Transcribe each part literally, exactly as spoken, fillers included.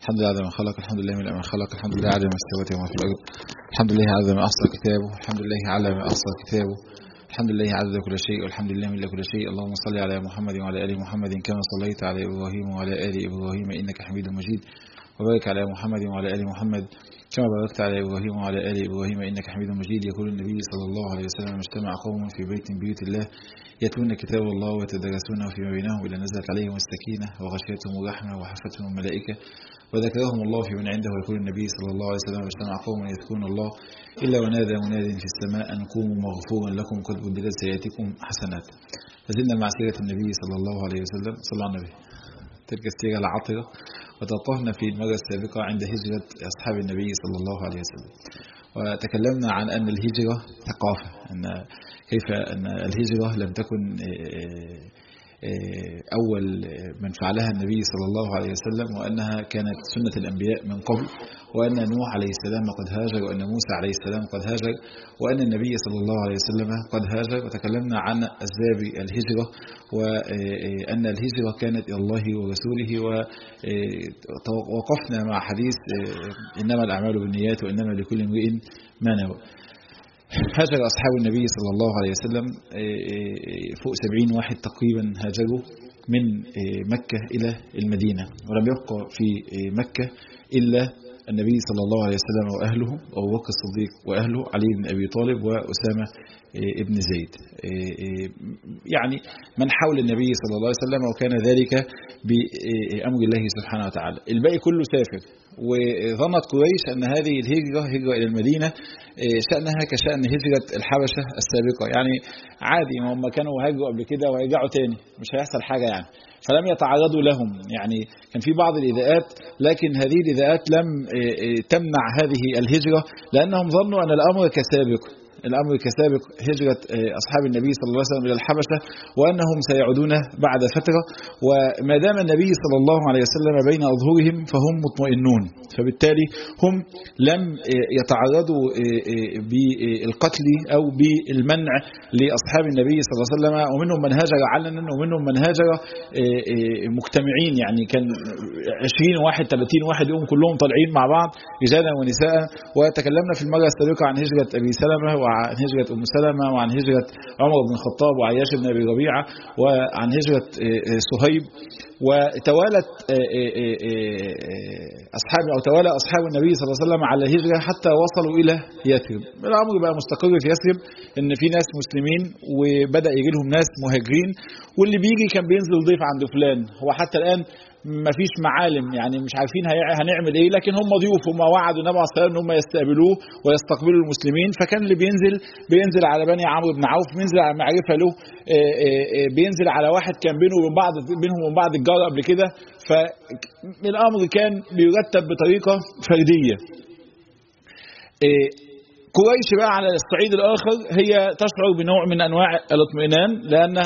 الحمد لله على ما خلق، الحمد لله من ما خلق، الحمد لله على ما استوى وما في الأرض، الحمد لله على ما أحصى كتابه، الحمد لله على ما أحصى كتابه، الحمد لله عدد كل شيء، والحمد لله من كل شيء. اللهم صل على محمد وعلى آل محمد كما صليت على إبراهيم وعلى آل إبراهيم إنك حميد مجيد، وبارك على محمد وعلى آل محمد كما باركت على إبراهيم وعلى آل إبراهيم إنك حميد مجيد. يقول النبي صلى الله عليه وسلم: اجتمع قوم في بيت من بيوت الله يتلون كتاب الله ويتدارسونه فيما بينهم إلا نزلت عليهم السكينة وغشيتهم الرحمة وحفتهم الملائكة وذكرهم الله في من عنده. ويقول النبي صلى الله عليه وسلم: اجتمع قوم يذكرون الله إلا ونادى مناد في السماء أن قوموا مغفورا لكم قد بدلت سيئاتكم حسنات. لازلنا مع سيرة النبي صلى الله عليه وسلم. صلى على النبي. تلك السيرة العطرة، وتوقفنا في المرة السابقة عند هجرة أصحاب النبي صلى الله عليه وسلم، وتكلمنا عن أن الهجرة ثقافة، أن كيف أن الهجرة لم تكن أول من فعلها النبي صلى الله عليه وسلم، وأنها كانت سنة الأنبياء من قبل، وأن نوح عليه السلام قد هاجر، وأن موسى عليه السلام قد هاجر، وأن النبي صلى الله عليه وسلم قد هاجر. وتكلمنا عن أسباب الهجرة، وأن الهجرة كانت إلى الله ورسوله، ووقفنا مع حديث إنما الأعمال بالنيات وإنما لكل امرئ ما نوى. هاجر أصحاب النبي صلى الله عليه وسلم فوق سبعين واحد تقريبا هاجروا من مكة إلى المدينة، ولم يبقى في مكة إلا النبي صلى الله عليه وسلم وأهله، أبو بكر الصديق وأهله، علي بن أبي طالب وأسامة ابن زيد، يعني من حول النبي صلى الله عليه وسلم، وكان ذلك بأمر الله سبحانه وتعالى. الباقي كله سافر، وظنت قريش أن هذه الهجرة هجرة إلى المدينة شأنها كشأن هجرة الحبشة السابقة، يعني عادي، ما هم كانوا هاجروا قبل كده وهيرجعوا تاني، مش هيحصل حاجة يعني، فلم يتعرضوا لهم. يعني كان في بعض الإذاءات، لكن هذه الإذاءات لم تمنع هذه الهجرة، لأنهم ظنوا أن الأمر كسابق الأمر كسابق هجرة أصحاب النبي صلى الله عليه وسلم إلى الحبشة، وأنهم سيعودون بعد فترة، وما دام النبي صلى الله عليه وسلم بين أظهرهم فهم مطمئنون، فبالتالي هم لم يتعرضوا بالقتل أو بالمنع لأصحاب النبي صلى الله عليه وسلم. ومنهم من هاجر علنا، ومنهم من هاجر مجتمعين، يعني كان عشرين واحد ثلاثين واحد يوم كلهم طالعين مع بعض رجالا ونساء. وتكلمنا في المرة السابقة عن هجرة أبي سلمة، وعن هجرة أم سلمة، وعن هجرة عمر بن الخطاب وعياش بن أبي ربيعة، وعن هجرة صهيب. وتوالت أصحاب أو توالى أصحاب النبي صلى الله عليه وسلم على الهجرة حتى وصلوا إلى يثرب. الأمر بقى مستقر في يثرب، إن في ناس مسلمين وبدأ يجي لهم ناس مهاجرين، واللي بيجي كان بينزل ضيف عند فلان. هو حتى الآن ما فيش معالم، يعني مش عارفين هنعمل ايه، لكن هم ضيوف، هم وعدوا النبي عليه الصلاه والسلام ان هم يستقبلوه ويستقبلوا المسلمين. فكان اللي بينزل بينزل على بني عمرو بن عوف، بينزل على معرفه له، بينزل على واحد كان بينه وبين بعض بينهم وبين بعض الجار قبل كده. فالامر كان بيرتب بطريقه فرديه. قريش بقى على الصعيد الآخر هي تشعر بنوع من أنواع الاطمئنان، لأن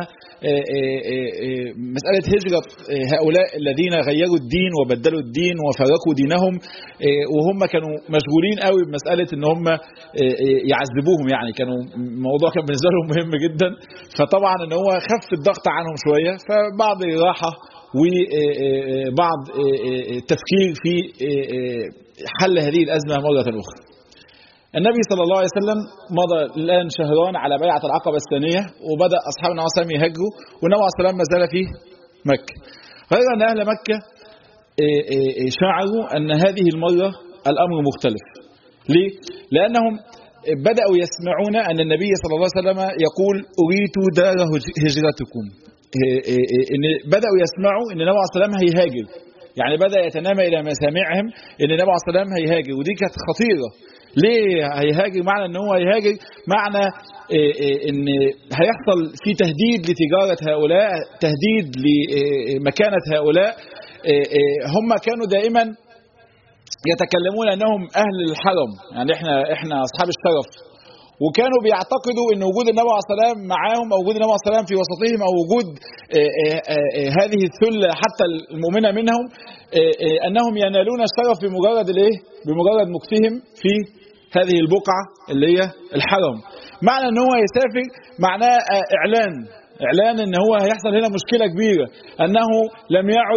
مسألة هجرة هؤلاء الذين غيروا الدين وبدلوا الدين وفرقوا دينهم، وهم كانوا مشغولين قوي بمسألة ان هم يعذبوهم، يعني كانوا الموضوع كان بالنسبة لهم مهم جدا. فطبعا ان هو خف الضغط عنهم شوية، فبعض راحة وبعض التفكير في حل هذه الأزمة مرة أخرى. النبي صلى الله عليه وسلم مضى الآن شهران على بيعة العقبة الثانية، وبدأ أصحاب النبي صلى الله عليه وسلم يهاجروا، والنبي صلى الله عليه وسلم ما زال في مكة. غير أن أهل مكة شعروا أن هذه المرة الأمر مختلف. ليه؟ لأنهم بدأوا يسمعون أن النبي صلى الله عليه وسلم يقول: أريد دار هجرتكم. إن بدأوا يسمعوا أن النبي صلى الله عليه وسلم هيهاجر، يعني بدأ يتنامى إلى مسامعهم أن النبي صلى الله عليه وسلم هيهاجر، ودي كانت خطيرة. ليه هيهاجر؟ معنى ان هو هيهاجر معنى ان هيحصل في تهديد لتجارة هؤلاء، تهديد لمكانة هؤلاء. هم كانوا دائما يتكلمون انهم اهل الحرم، يعني احنا احنا اصحاب الشرف، وكانوا بيعتقدوا ان وجود النبي عليه الصلاه والسلام معاهم، او وجود النبي عليه الصلاه والسلام في وسطهم، او وجود هذه الثله حتى المؤمنه منهم، انهم ينالون الشرف بمجرد الايه؟ بمجرد مكثهم في هذه البقعه اللي هي الحرم. معنى ان هو يسافر معناه اعلان اعلان ان هو هيحصل هنا مشكله كبيره، انه لم يعد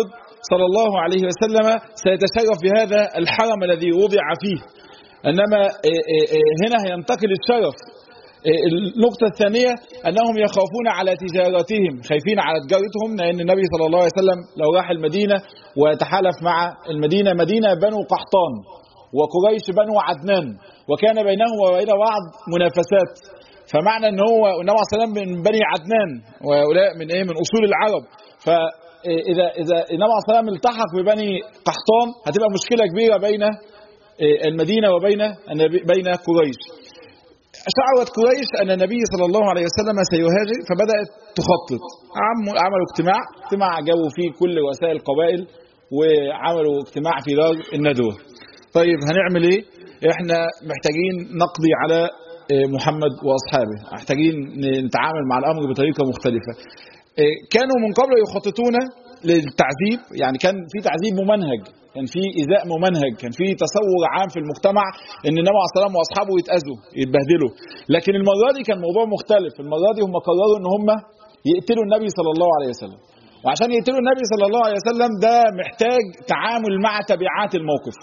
صلى الله عليه وسلم سيتشرف بهذا الحرم الذي وضع فيه، إنما هنا هينتقل الشرف. النقطة الثانية أنهم يخافون على تجارتهم، خايفين على تجارتهم، لأن النبي صلى الله عليه وسلم لو راح المدينة ويتحالف مع المدينة، مدينة بنو قحطان وقريش بنو عدنان، وكان بينهم وبين بعض منافسات، فمعنى ان هو النبي صلى الله عليه وسلم من بني عدنان وهؤلاء من ايه من اصول العرب، فاذا اذا النبي صلى الله عليه وسلم التحق ببني قحطان هتبقى مشكلة كبيرة بين المدينة وبين بين قريش. شعرت قريش أن النبي صلى الله عليه وسلم سيهاجر، فبدأت تخطط. عملوا اجتماع اجتماع جابوا فيه كل وسائل القبائل، وعملوا اجتماع في دار الندوة. طيب هنعمل ايه؟ احنا محتاجين نقضي على محمد وأصحابه، محتاجين نتعامل مع الأمر بطريقة مختلفة. كانوا من قبل يخططون للتعذيب، يعني كان في تعذيب ممنهج، كان في إيذاء ممنهج، كان في تصور عام في المجتمع ان النبي عليه الصلاه والسلام واصحابه يتأذوا يتبهدلوا. لكن المره دي كان موضوع مختلف، المره دي هم قرروا ان هم يقتلوا النبي صلى الله عليه وسلم، وعشان يقتلوا النبي صلى الله عليه وسلم ده محتاج تعامل مع تبعات الموقف.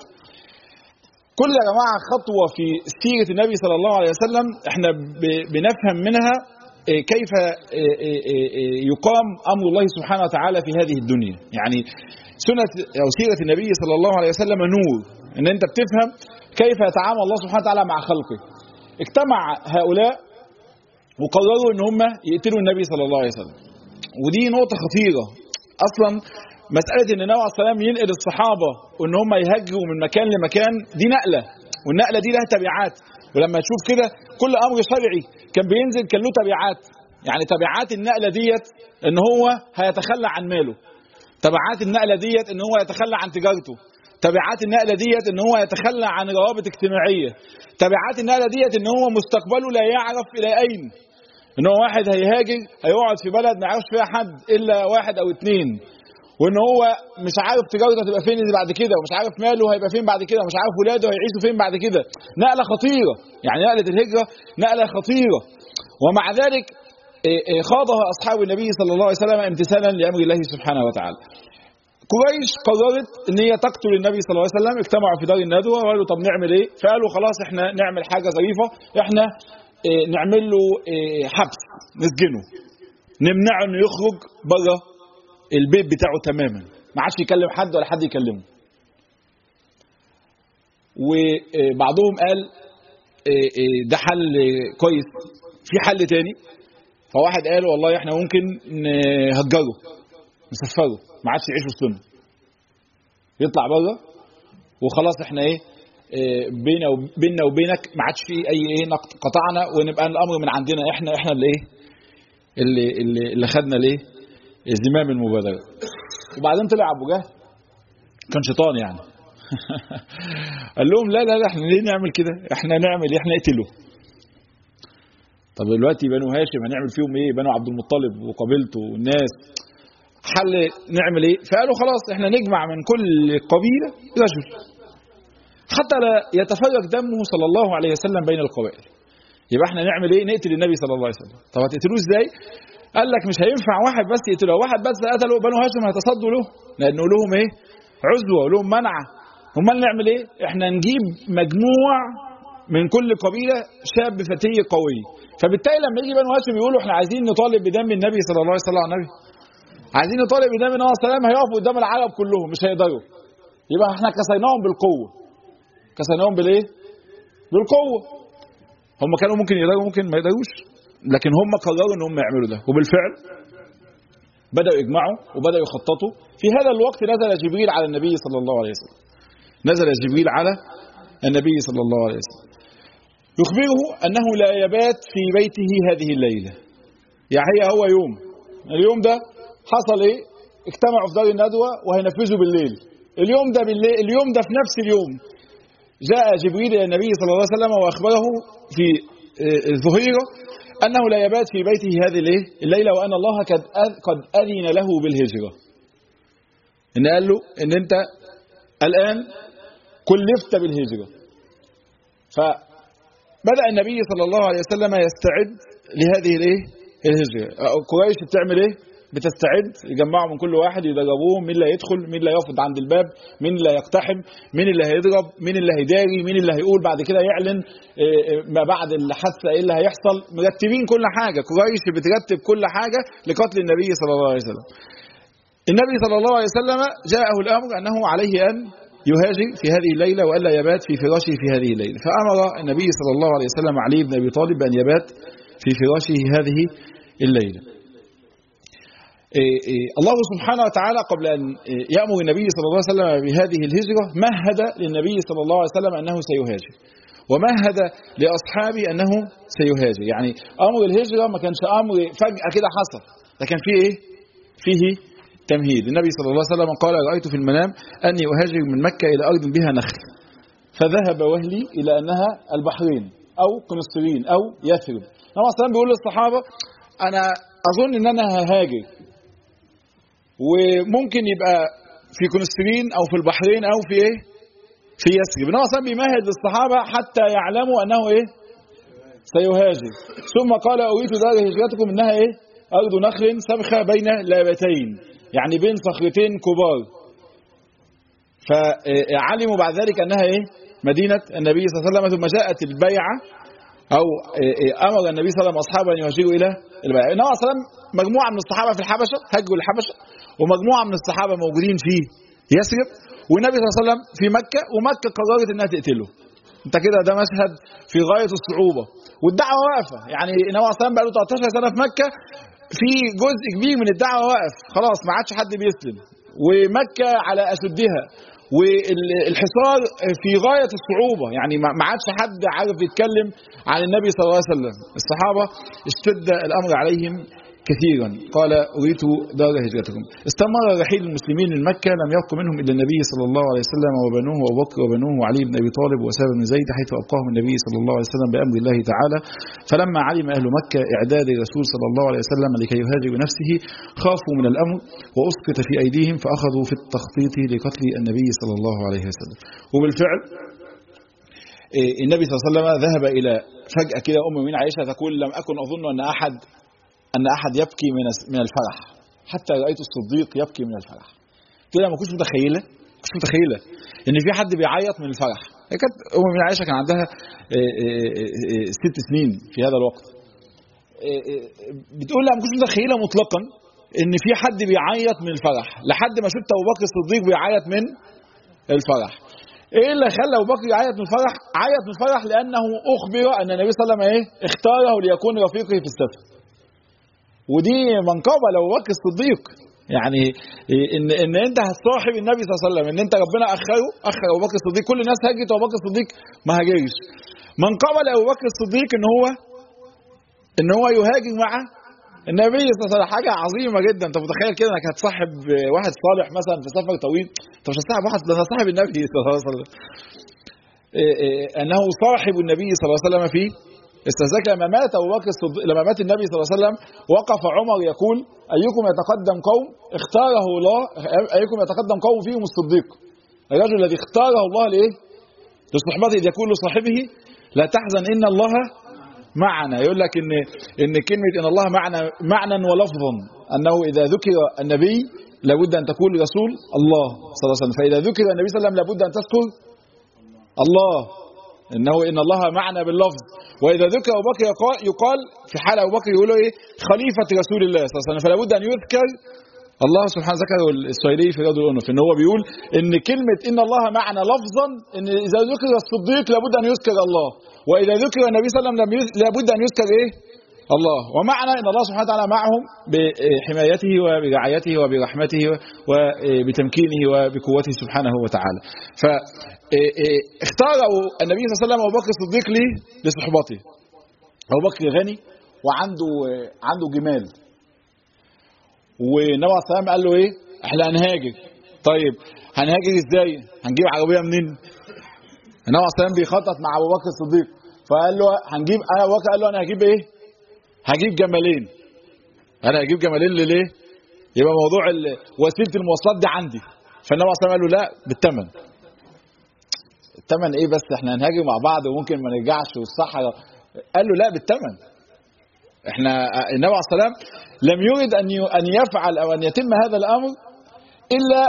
كل يا جماعه خطوه في سيره النبي صلى الله عليه وسلم احنا بنفهم منها كيف يقام امر الله سبحانه وتعالى في هذه الدنيا. يعني سنة أو سيرة النبي صلى الله عليه وسلم نور، إن أنت بتفهم كيف يتعامل الله سبحانه وتعالى مع خلقه. اجتمع هؤلاء وقرروا إن هم يقتلوا النبي صلى الله عليه وسلم، ودي نقطة خطيرة. أصلا مسألة إن النبي عليه الصلاة والسلام ينقل الصحابة وإن هم يهاجروا من مكان لمكان دي نقلة، والنقلة دي لها تبعات. ولما تشوف كده كل أمر شرعي كان بينزل كان له تبعات. يعني تبعات النقلة ديت إن هو هيتخلى عن ماله، تبعات النقلة ديت ان هو يتخلى عن تجارته، تبعات النقلة ديت ان هو يتخلى عن روابط اجتماعية، تبعات النقلة ديت ان هو مستقبله لا يعرف الى اين، ان هو واحد هيهاجر هيقعد في بلد ما يعرفش فيها حد الا واحد او اتنين، وان هو مش عارف تجارته هتبقى فين بعد كده، ومش عارف ماله هيبقى فين بعد كده، ومش عارف ولاده هيعيشوا فين بعد كده. نقلة خطيرة، يعني نقلة الهجرة نقلة خطيرة، ومع ذلك خاضها أصحاب النبي صلى الله عليه وسلم امتثالا لأمر الله سبحانه وتعالى. قريش قررت ان هي تقتل النبي صلى الله عليه وسلم، اجتمعوا في دار الندوة وقالوا طب نعمل ايه؟ فقالوا خلاص احنا نعمل حاجة ظريفة، احنا اه نعمل له اه حبس، نسجنه، نمنعه انه يخرج بره البيت بتاعه تماما، ما عادش يكلم حد ولا حد يكلمه. وبعضهم قال اه ده حل كويس، في حل تاني. فواحد قال والله احنا ممكن نهجره نسفره، ما عادش يعيش وسطنا، يطلع بره وخلاص احنا ايه بينا وبيننا وبينك ما عادش في اي ايه نقط، قطعنا ونبقى الامر من عندنا احنا احنا اللي ايه اللي اللي, اللي خدنا ليه زمام المبادره. وبعدين طلع ابو جهل كان شيطان يعني قال لهم لا لا لا احنا ليه نعمل كده؟ احنا نعمل احنا نقتله. طب دلوقتي بنو هاشم هنعمل فيهم ايه؟ بنو عبد المطلب وقبيلته والناس، حل نعمل ايه؟ فقالوا خلاص احنا نجمع من كل قبيلة رجل حتى لا يتفرق دمه صلى الله عليه وسلم بين القبائل. يبقى احنا نعمل ايه؟ نقتل النبي صلى الله عليه وسلم. طب هتقتلوه ازاي؟ قال لك مش هينفع واحد بس يقتله، واحد بس قتله بنو هاشم هيتصدوا له لانه لهم ايه؟ عزوة ولهم منعة. امال نعمل ايه؟ احنا نجيب مجموع من كل قبيلة شاب فتي قوي. فبالتالي لما يجي بنو هاشم يقولوا احنا عايزين نطالب بدم النبي صلى الله عليه وسلم، النبي عايزين نطالب بدم النبي صلى الله عليه وسلم، هيقفوا قدام العرب كلهم مش هيقدروا. يبقى احنا كسيناهم بالقوة، كسيناهم بالايه؟ بالقوة. هم كانوا ممكن يقدروا ممكن ما يقدروش، لكن هم قرروا ان هم يعملوا ده، وبالفعل بدأوا يجمعوا وبدأوا يخططوا. في هذا الوقت نزل جبريل على النبي صلى الله عليه وسلم، نزل جبريل على النبي صلى الله عليه وسلم يخبره أنه لا يبات في بيته هذه الليلة. يعني هي هو يوم اليوم ده حصل ايه؟ اجتمعوا في دار الندوة وهينفذوا بالليل. اليوم ده بالليل، اليوم ده في نفس اليوم جاء جبريل إلى النبي صلى الله عليه وسلم وأخبره في الظهيرة أنه لا يبات في بيته هذه الليلة، وأن الله قد قد أذن له بالهجرة. إن قال له إن أنت الآن كلفت بالهجرة. فبدأ النبي صلى الله عليه وسلم يستعد لهذه الايه الهجرة. قريش بتعمل ايه؟ بتستعد، يجمعوا من كل واحد يدربوهم مين اللي هيدخل، مين اللي هيقف عند الباب، مين اللي هيقتحم، مين اللي هيضرب، مين اللي هيداري، مين اللي هيقول بعد كده يعلن ما بعد الحادثه ايه اللي هيحصل. مرتبين كل حاجه، قريش بترتب كل حاجه لقتل النبي صلى الله عليه وسلم. النبي صلى الله عليه وسلم جاءه الامر انه عليه ان يهاجر في هذه الليله والا يبات في فراشه في هذه الليله، فامر النبي صلى الله عليه وسلم علي بن ابي طالب بان يبات في فراشه هذه الليله. إيه إيه الله سبحانه وتعالى قبل أن يأمر النبي صلى الله عليه وسلم بهذه الهجرة مهد للنبي صلى الله عليه وسلم أنه سيهاجر، ومهد لأصحابه أنه سيهاجر. يعني أمر الهجرة ما كانش أمر فجأة كده حصل، لكن فيه إيه؟ فيه تمهيد. النبي صلى الله عليه وسلم قال رأيت في المنام أني أهاجر من مكة إلى أرض بها نخل، فذهب وهلي إلى أنها البحرين أو قنصرين أو يثرب. النبي صلى الله عليه وسلم بيقول للصحابة أنا أظن أن أنا ههاجر، وممكن يبقى في قنصرين أو في البحرين أو في إيه؟ في يثرب. النبي صلى الله عليه وسلم بيمهد للصحابة حتى يعلموا أنه إيه؟ سيهاجر. ثم قال أريد دار هجرتكم إنها إيه؟ أرض نخل سبخة بين لابتين، يعني بين صخرتين كبار. فعلموا بعد ذلك أنها إيه؟ مدينة النبي صلى الله عليه وسلم. ثم جاءت البيعة أو أمر النبي صلى الله عليه وسلم أصحابه أن يهاجروا إلى البيعة. النبي صلى الله عليه وسلم مجموعة من الصحابة في الحبشة هجوا الحبشة، ومجموعة من الصحابة موجودين في يثرب، والنبي صلى الله عليه وسلم في مكة، ومكة قررت أنها تقتله. أنت كده ده مشهد في غاية الصعوبة، والدعوة واقفة. يعني النبي صلى الله عليه وسلم بقى له ثلاثة عشر سنة في مكة، في جزء كبير من الدعوة واقف خلاص، ما عادش حد بيسلم، ومكة على أشدها، والحصار في غاية الصعوبة، يعني ما عادش حد عارف يتكلم عن النبي صلى الله عليه وسلم. الصحابة اشتد الأمر عليهم كثيرا. قال أريد دار هجرتكم. استمر رحيل المسلمين من مكة، لم يبق منهم إلا النبي صلى الله عليه وسلم وبنوه وأبو بكر وبنوه وعلي بن أبي طالب وأسامة بن زيد، حيث أبقاهم النبي صلى الله عليه وسلم بأمر الله تعالى. فلما علم أهل مكة إعداد الرسول صلى الله عليه وسلم لكي يهاجر بنفسه خافوا من الأمر وأسقط في أيديهم، فأخذوا في التخطيط لقتل النبي صلى الله عليه وسلم. وبالفعل النبي صلى الله عليه وسلم ذهب إلى فجأة كده أم من عائشة تقول لم أكن أظن أن أحد أن أحد يبكي من من الفرح حتى رأيت الصديق يبكي من الفرح. كده ما كنتش متخيلة كنتش متخيلة إن في حد بيعيط من الفرح. كانت أم من عائشة كان عندها ست سنين في هذا الوقت. بتقول لا ما كنتش متخيلة مطلقا إن في حد بيعيط من الفرح، لحد ما شفت أبو بكر الصديق بيعيط من الفرح. ايه اللي خلى ابو بكر يعيط من الفرح؟ عيط من الفرح لانه اخبر ان النبي صلى الله عليه وسلم ايه اختاره ليكون رفيقه في السفر. ودي منقبه لابو بكر الصديق، يعني ان ان انت هتصاحب النبي صلى الله عليه وسلم، ان انت ربنا اخره اخر ابو بكر الصديق. كل الناس هاجت وابو بكر الصديق ما هاجرش. منقبه لابو بكر الصديق ان هو ان هو يهاجر مع النبي صلى الله عليه وسلم. حاجه عظيمه جدا. انت متخيل كده انك هتصاحب واحد صالح مثلا في سفر طويل؟ انت مش هتصاحب واحد، ده صاحب النبي صلى الله عليه وسلم. انه صاحب النبي صلى الله عليه وسلم في استذاك. لما مات ابو بكر الصديق، لما مات النبي صلى الله عليه وسلم، وقف عمر يقول ايكم يتقدم قوم اختاره الله، ايكم يتقدم قوم فيهم الصديق، الرجل الذي اختاره الله لايه؟ لصحبته. اذ يقول لصاحبه لا تحزن ان الله معنا. يقول لك ان ان كلمه ان الله معنا معنى ولفظا، انه اذا ذكر النبي لابد ان تقول رسول الله صلى الله عليه وسلم، فاذا ذكر النبي صلى الله عليه وسلم لابد ان تذكر الله، انه ان الله معنا باللفظ. واذا ذكر ابو بكر يقال في حال ابو بكر يقولوا ايه؟ خليفه رسول الله صلى الله عليه وسلم، فلا بد ان يذكر الله سبحانه. ذكره السويدي في رياض الأنف ان هو بيقول ان كلمه ان الله معنا لفظا، ان اذا ذكر الصديق لابد ان يذكر الله، واذا ذكر النبي صلى الله عليه وسلم لابد ان يذكر ايه؟ الله. ومعنى ان الله سبحانه وتعالى معهم بحمايته وبرعايته وبرحمته وبتمكينه وبقوته سبحانه وتعالى. فاختاروا النبي صلى الله عليه وسلم ابو بكر الصديق ليه؟ لصحبته. ابو بكر غني وعنده عنده جمال، والنبي صلى الله عليه وسلم قال له ايه؟ احنا هنهاجر. طيب هنهاجر ازاي؟ هنجيب عربيه منين؟ النبي صلى الله عليه وسلم بيخطط مع ابو بكر الصديق، فقال له هنجيب، انا ابو بكر قال له انا هجيب ايه؟ هجيب جمالين. انا هجيب جمالين ليه؟ يبقى موضوع وسيله المواصلات دي عندي. فالنبي صلى الله عليه وسلم قال له لا بالثمن. الثمن ايه بس؟ احنا هنهاجر مع بعض وممكن ما نرجعش والصحراء. قال له لا بالثمن. احنا النبي عليه الصلاة والسلام لم يرد أن أن يفعل أو أن يتم هذا الأمر إلا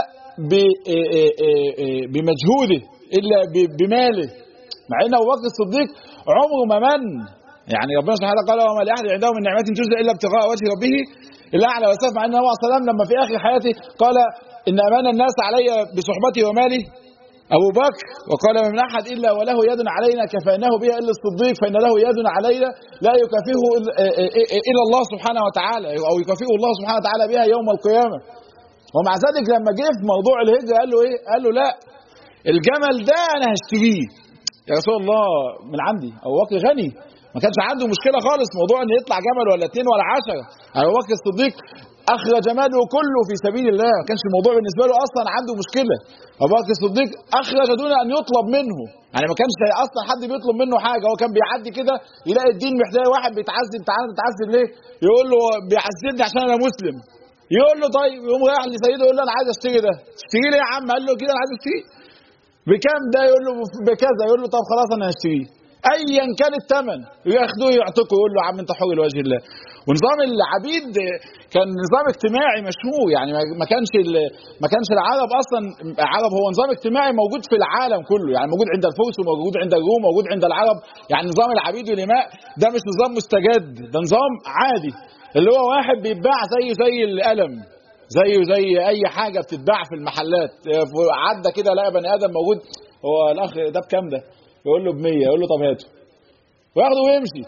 بمجهوده، إلا بماله، مع أن أبو بكر الصديق عمره ما من، يعني ربنا سبحانه وتعالى قال وما لأحد عنده من نعمة تجزى إلا ابتغاء وجه ربه الأعلى والسلام. مع أن النبي عليه الصلاة والسلام لما في آخر حياته قال إن أمان الناس علي بصحبتي ومالي أبو بكر، وقال من أحد إلا وله يد علينا كفيناه بها إلا الصديق فإن له يد علينا لا يكافئه إلا الله سبحانه وتعالى، أو يكافئه الله سبحانه وتعالى بها يوم القيامة. ومع ذلك لما جه في موضوع الهجرة قال له إيه؟ قال له لا، الجمل ده أنا هشتريه يا رسول الله من عندي. أبو بكر غني، ما كانش عنده مشكلة خالص موضوع أن يطلع جمل ولا اتنين ولا عشرة. أبو بكر الصديق أخرج ماله كله في سبيل الله، ما كانش الموضوع بالنسبة له أصلا عنده مشكلة. أبو بكر الصديق أخرج دون أن يطلب منه، يعني ما كانش أصلا حد بيطلب منه حاجة، هو كان بيعدي كده يلاقي الدين محتاج واحد بيتعذب، تعالى تتعذب ليه؟ يقول له بيعذبني عشان أنا مسلم. يقول له طيب، يقوم رايح لسيده يقول له أنا عايز أشتري ده. تشتري ليه يا عم؟ قال له كده أنا عايز أشتري. بكام ده؟ يقول له بكذا. يقول له طب خلاص أنا هشتريه ايا كان الثمن، ياخدوه يعتقوا، يقول له يا عم انت حر لوجه الله. ونظام العبيد كان نظام اجتماعي مشهور، يعني ما كانش ما كانش العرب اصلا، العرب هو نظام اجتماعي موجود في العالم كله، يعني موجود عند الفرس وموجود عند الروم وموجود عند العرب. يعني نظام العبيد والإماء ده مش نظام مستجد، ده نظام عادي، اللي هو واحد بيتباع زي زي القلم، زيه زي اي حاجه بتتباع في المحلات. عدى كده لقى بني ادم موجود، هو الاخ ده بكام ده؟ يقول له بمية، يقول له طب هاته، وياخده ويمشي،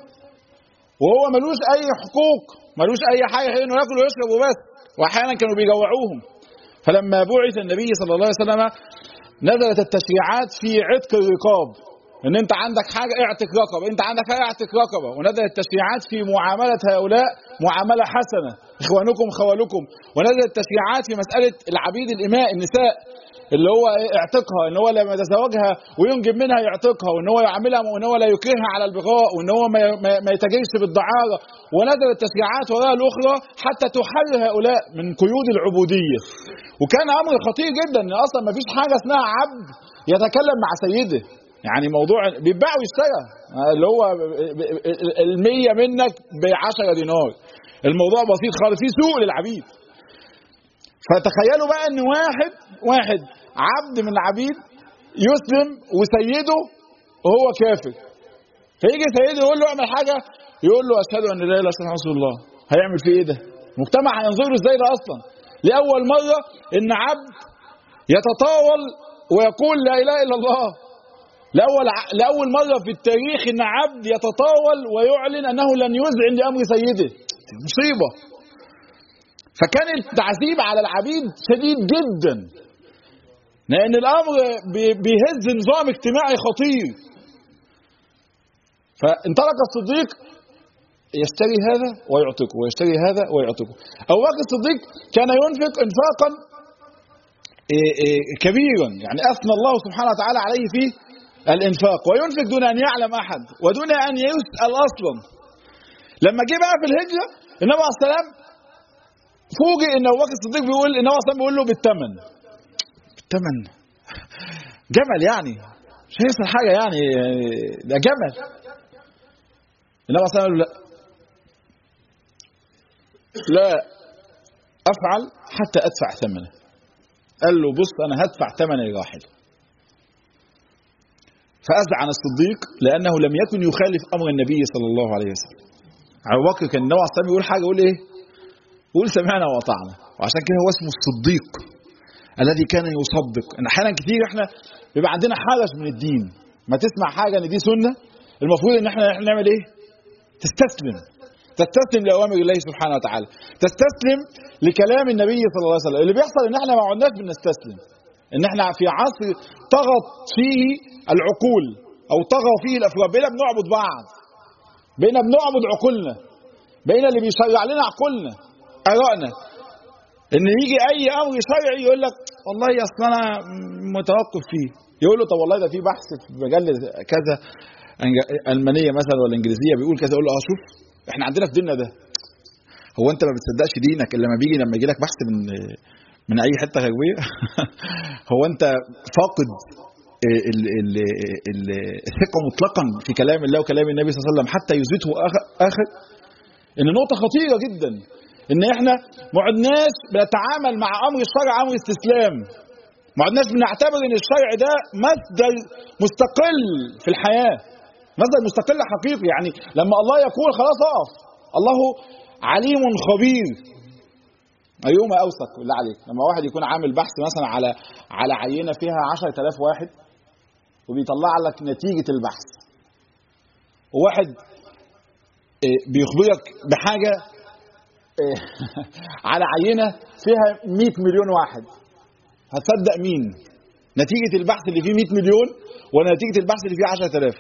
وهو ملوش اي حقوق، ملوش اي حاجه غير انه ياكل ويشرب وبس. واحيانا كانوا بيجوعوهم. فلما بعث النبي صلى الله عليه وسلم نزلت التشريعات في عتق الرقاب، ان انت عندك حاجه اعتق رقبه، انت عندك حاجه اعتق رقبه. ونزلت التشريعات في معامله هؤلاء معامله حسنه، اخوانكم خوالكم. ونزلت التشريعات في مساله العبيد الاماء النساء، اللي هو اعتقها، ان هو لما يتزوجها وينجب منها يعتقها، وان هو يعملها، وان هو لا يكرهها على البغاء، وان هو ما يتجرش بالدعاره. ونزلت التشريعات وراء الاخرى حتى تحرر هؤلاء من قيود العبوديه. وكان امر خطير جدا، ان اصلا ما فيش حاجه اسمها عبد يتكلم مع سيده، يعني موضوع بيتباع ويشترى، اللي هو المية منك بعشرة دينار، الموضوع بسيط خالص، في سوق للعبيد. فتخيلوا بقى ان واحد واحد عبد من العبيد يسلم وسيده وهو كافر، فيجي سيده يقول له اعمل حاجه، يقول له اشهد ان لا اله الا الله رسول الله. هيعمل فيه ايه ده؟ المجتمع هينظر له ازاي ده اصلا؟ لاول مره ان عبد يتطاول ويقول لا اله الا الله، لاول لاول مره في التاريخ ان عبد يتطاول ويعلن انه لن يذعن لامر سيده. مصيبه. فكان التعذيب على العبيد شديد جدا، لأن الأمر بيهز نظام اجتماعي خطير. فانطلق الصديق يشتري هذا ويعتقه، ويشتري هذا ويعتقه. أبو بكر الصديق كان ينفق انفاقا كبيرا، يعني أثنى الله سبحانه وتعالى عليه فيه الانفاق، وينفق دون أن يعلم أحد ودون أن يسأل أصلا. لما جه بقى في الهجرة النبي عليه الصلاة والسلام فوجئ ان ابو بكر الصديق بيقول ان هو اصلا بيقول له بالثمن. بالثمن جمل يعني مش هيحصل حاجه، يعني ده جمل. النبي صلى الله عليه وسلم قال له لا لا افعل حتى ادفع ثمنه. قال له بص انا هدفع ثمن الراحل. فاذعن الصديق لانه لم يكن يخالف امر النبي صلى الله عليه وسلم. ابو بكر كان النبي صلى الله عليه وسلم يقول حاجه يقول ايه؟ قول سمعنا وأطعنا. وعشان كده هو اسمه الصديق الذي كان يصدق. ان احيانا كتير احنا بيبقى عندنا حرج من الدين، ما تسمع حاجه ان دي سنه المفروض ان احنا نعمل ايه؟ تستسلم، تستسلم لاوامر الله سبحانه وتعالى، تستسلم لكلام النبي صلى الله عليه وسلم. اللي بيحصل ان احنا ما عدناش بنستسلم، ان احنا في عصر طغت فيه العقول او طغى فيه الافكار، بقينا بنعبد بعض، بقينا بنعبد عقولنا، بقينا اللي بيشرع لنا عقولنا آرائنا. ان يجي اي امر شرعي يقول لك والله اصل انا متوقف فيه، يقول له طب والله ده في بحث في مجله كذا المانيه مثلا ولا انجليزيه بيقول كذا، يقول له اه شوف احنا عندنا في ديننا ده. هو انت ما بتصدقش دينك الا لما بيجي لما يجي لك بحث من من اي حته غربيه؟ هو انت فاقد الثقه مطلقا في كلام الله وكلام النبي صلى الله عليه وسلم حتى يثبته اخر؟ ان نقطة خطيرة جدا ان احنا ما عدناش بنتعامل مع امر الشرع امر استسلام، ما عدناش بنعتبر ان الشرع ده مصدر مستقل في الحياة، مصدر مستقل حقيقي. يعني لما الله يقول خلاص اقف، الله عليم خبير، ايهما اوثق بالله عليك؟ لما واحد يكون عامل بحث مثلا على على عينة فيها عشرة آلاف واحد وبيطلع لك نتيجة البحث، وواحد بيخبرك بحاجة على عينة فيها مئة مليون واحد، هتصدق مين؟ نتيجة البحث اللي فيه مئة مليون ولا نتيجة البحث اللي فيه عشرة آلاف؟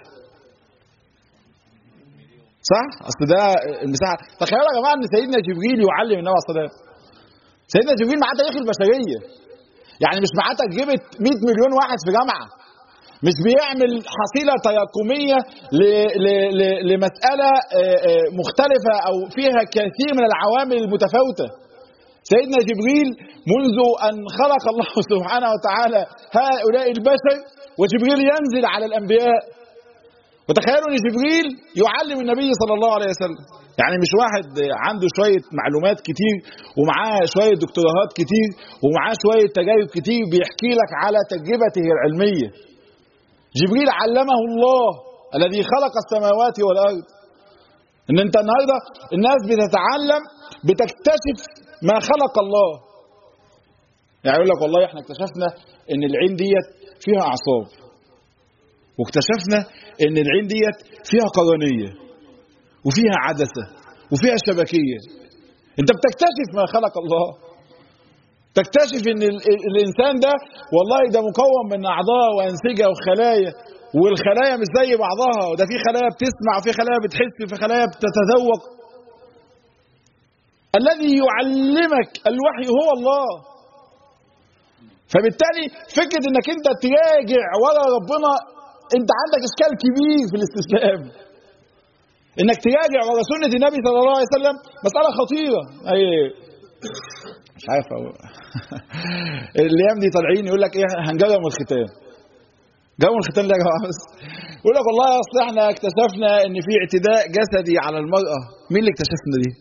صح؟ اصل ده المساحة. تخيلوا يا جماعة ان سيدنا جبريل يعلم النبي عليه الصلاة والسلام. سيدنا جبريل معاه تاريخ البشرية، يعني مش معاه تجربة مئة مليون واحد في جامعة، مش بيعمل حصيلة تراكمية لمسألة مختلفة أو فيها كثير من العوامل المتفاوتة. سيدنا جبريل منذ أن خلق الله سبحانه وتعالى هؤلاء البشر وجبريل ينزل على الأنبياء. وتخيلوا أن جبريل يعلم النبي صلى الله عليه وسلم، يعني مش واحد عنده شوية معلومات كتير ومعاه شوية دكتوراهات كتير ومعاه شوية تجارب كتير بيحكي لك على تجربته العلمية. جبريل علمه الله الذي خلق السماوات والأرض. ان انت النهاردة الناس بتتعلم بتكتشف ما خلق الله. يعني يقول لك والله احنا اكتشفنا ان العين ديت فيها اعصاب، واكتشفنا ان العين ديت فيها قرنية وفيها عدسة وفيها شبكية. انت بتكتشف ما خلق الله، تكتشف ان الانسان ده والله ده مكون من اعضاء وانسجه وخلايا، والخلايا مش زي بعضها، وده في خلايا بتسمع وفي خلايا بتحس وفي خلايا بتتذوق. الذي يعلمك الوحي هو الله. فبالتالي فكره انك انت تراجع ورا ربنا، انت عندك اشكال كبير في الاستسلام. انك تراجع ورا سنه النبي صلى الله عليه وسلم مساله خطيره. اي مش عارف الايام دي طالعين يقول لك ايه، هنجرم الختان. جرم الختان ده يا جماعه بس يقول لك والله اصل احنا اكتشفنا ان في اعتداء جسدي على المراه. مين اللي اكتشفنا دي؟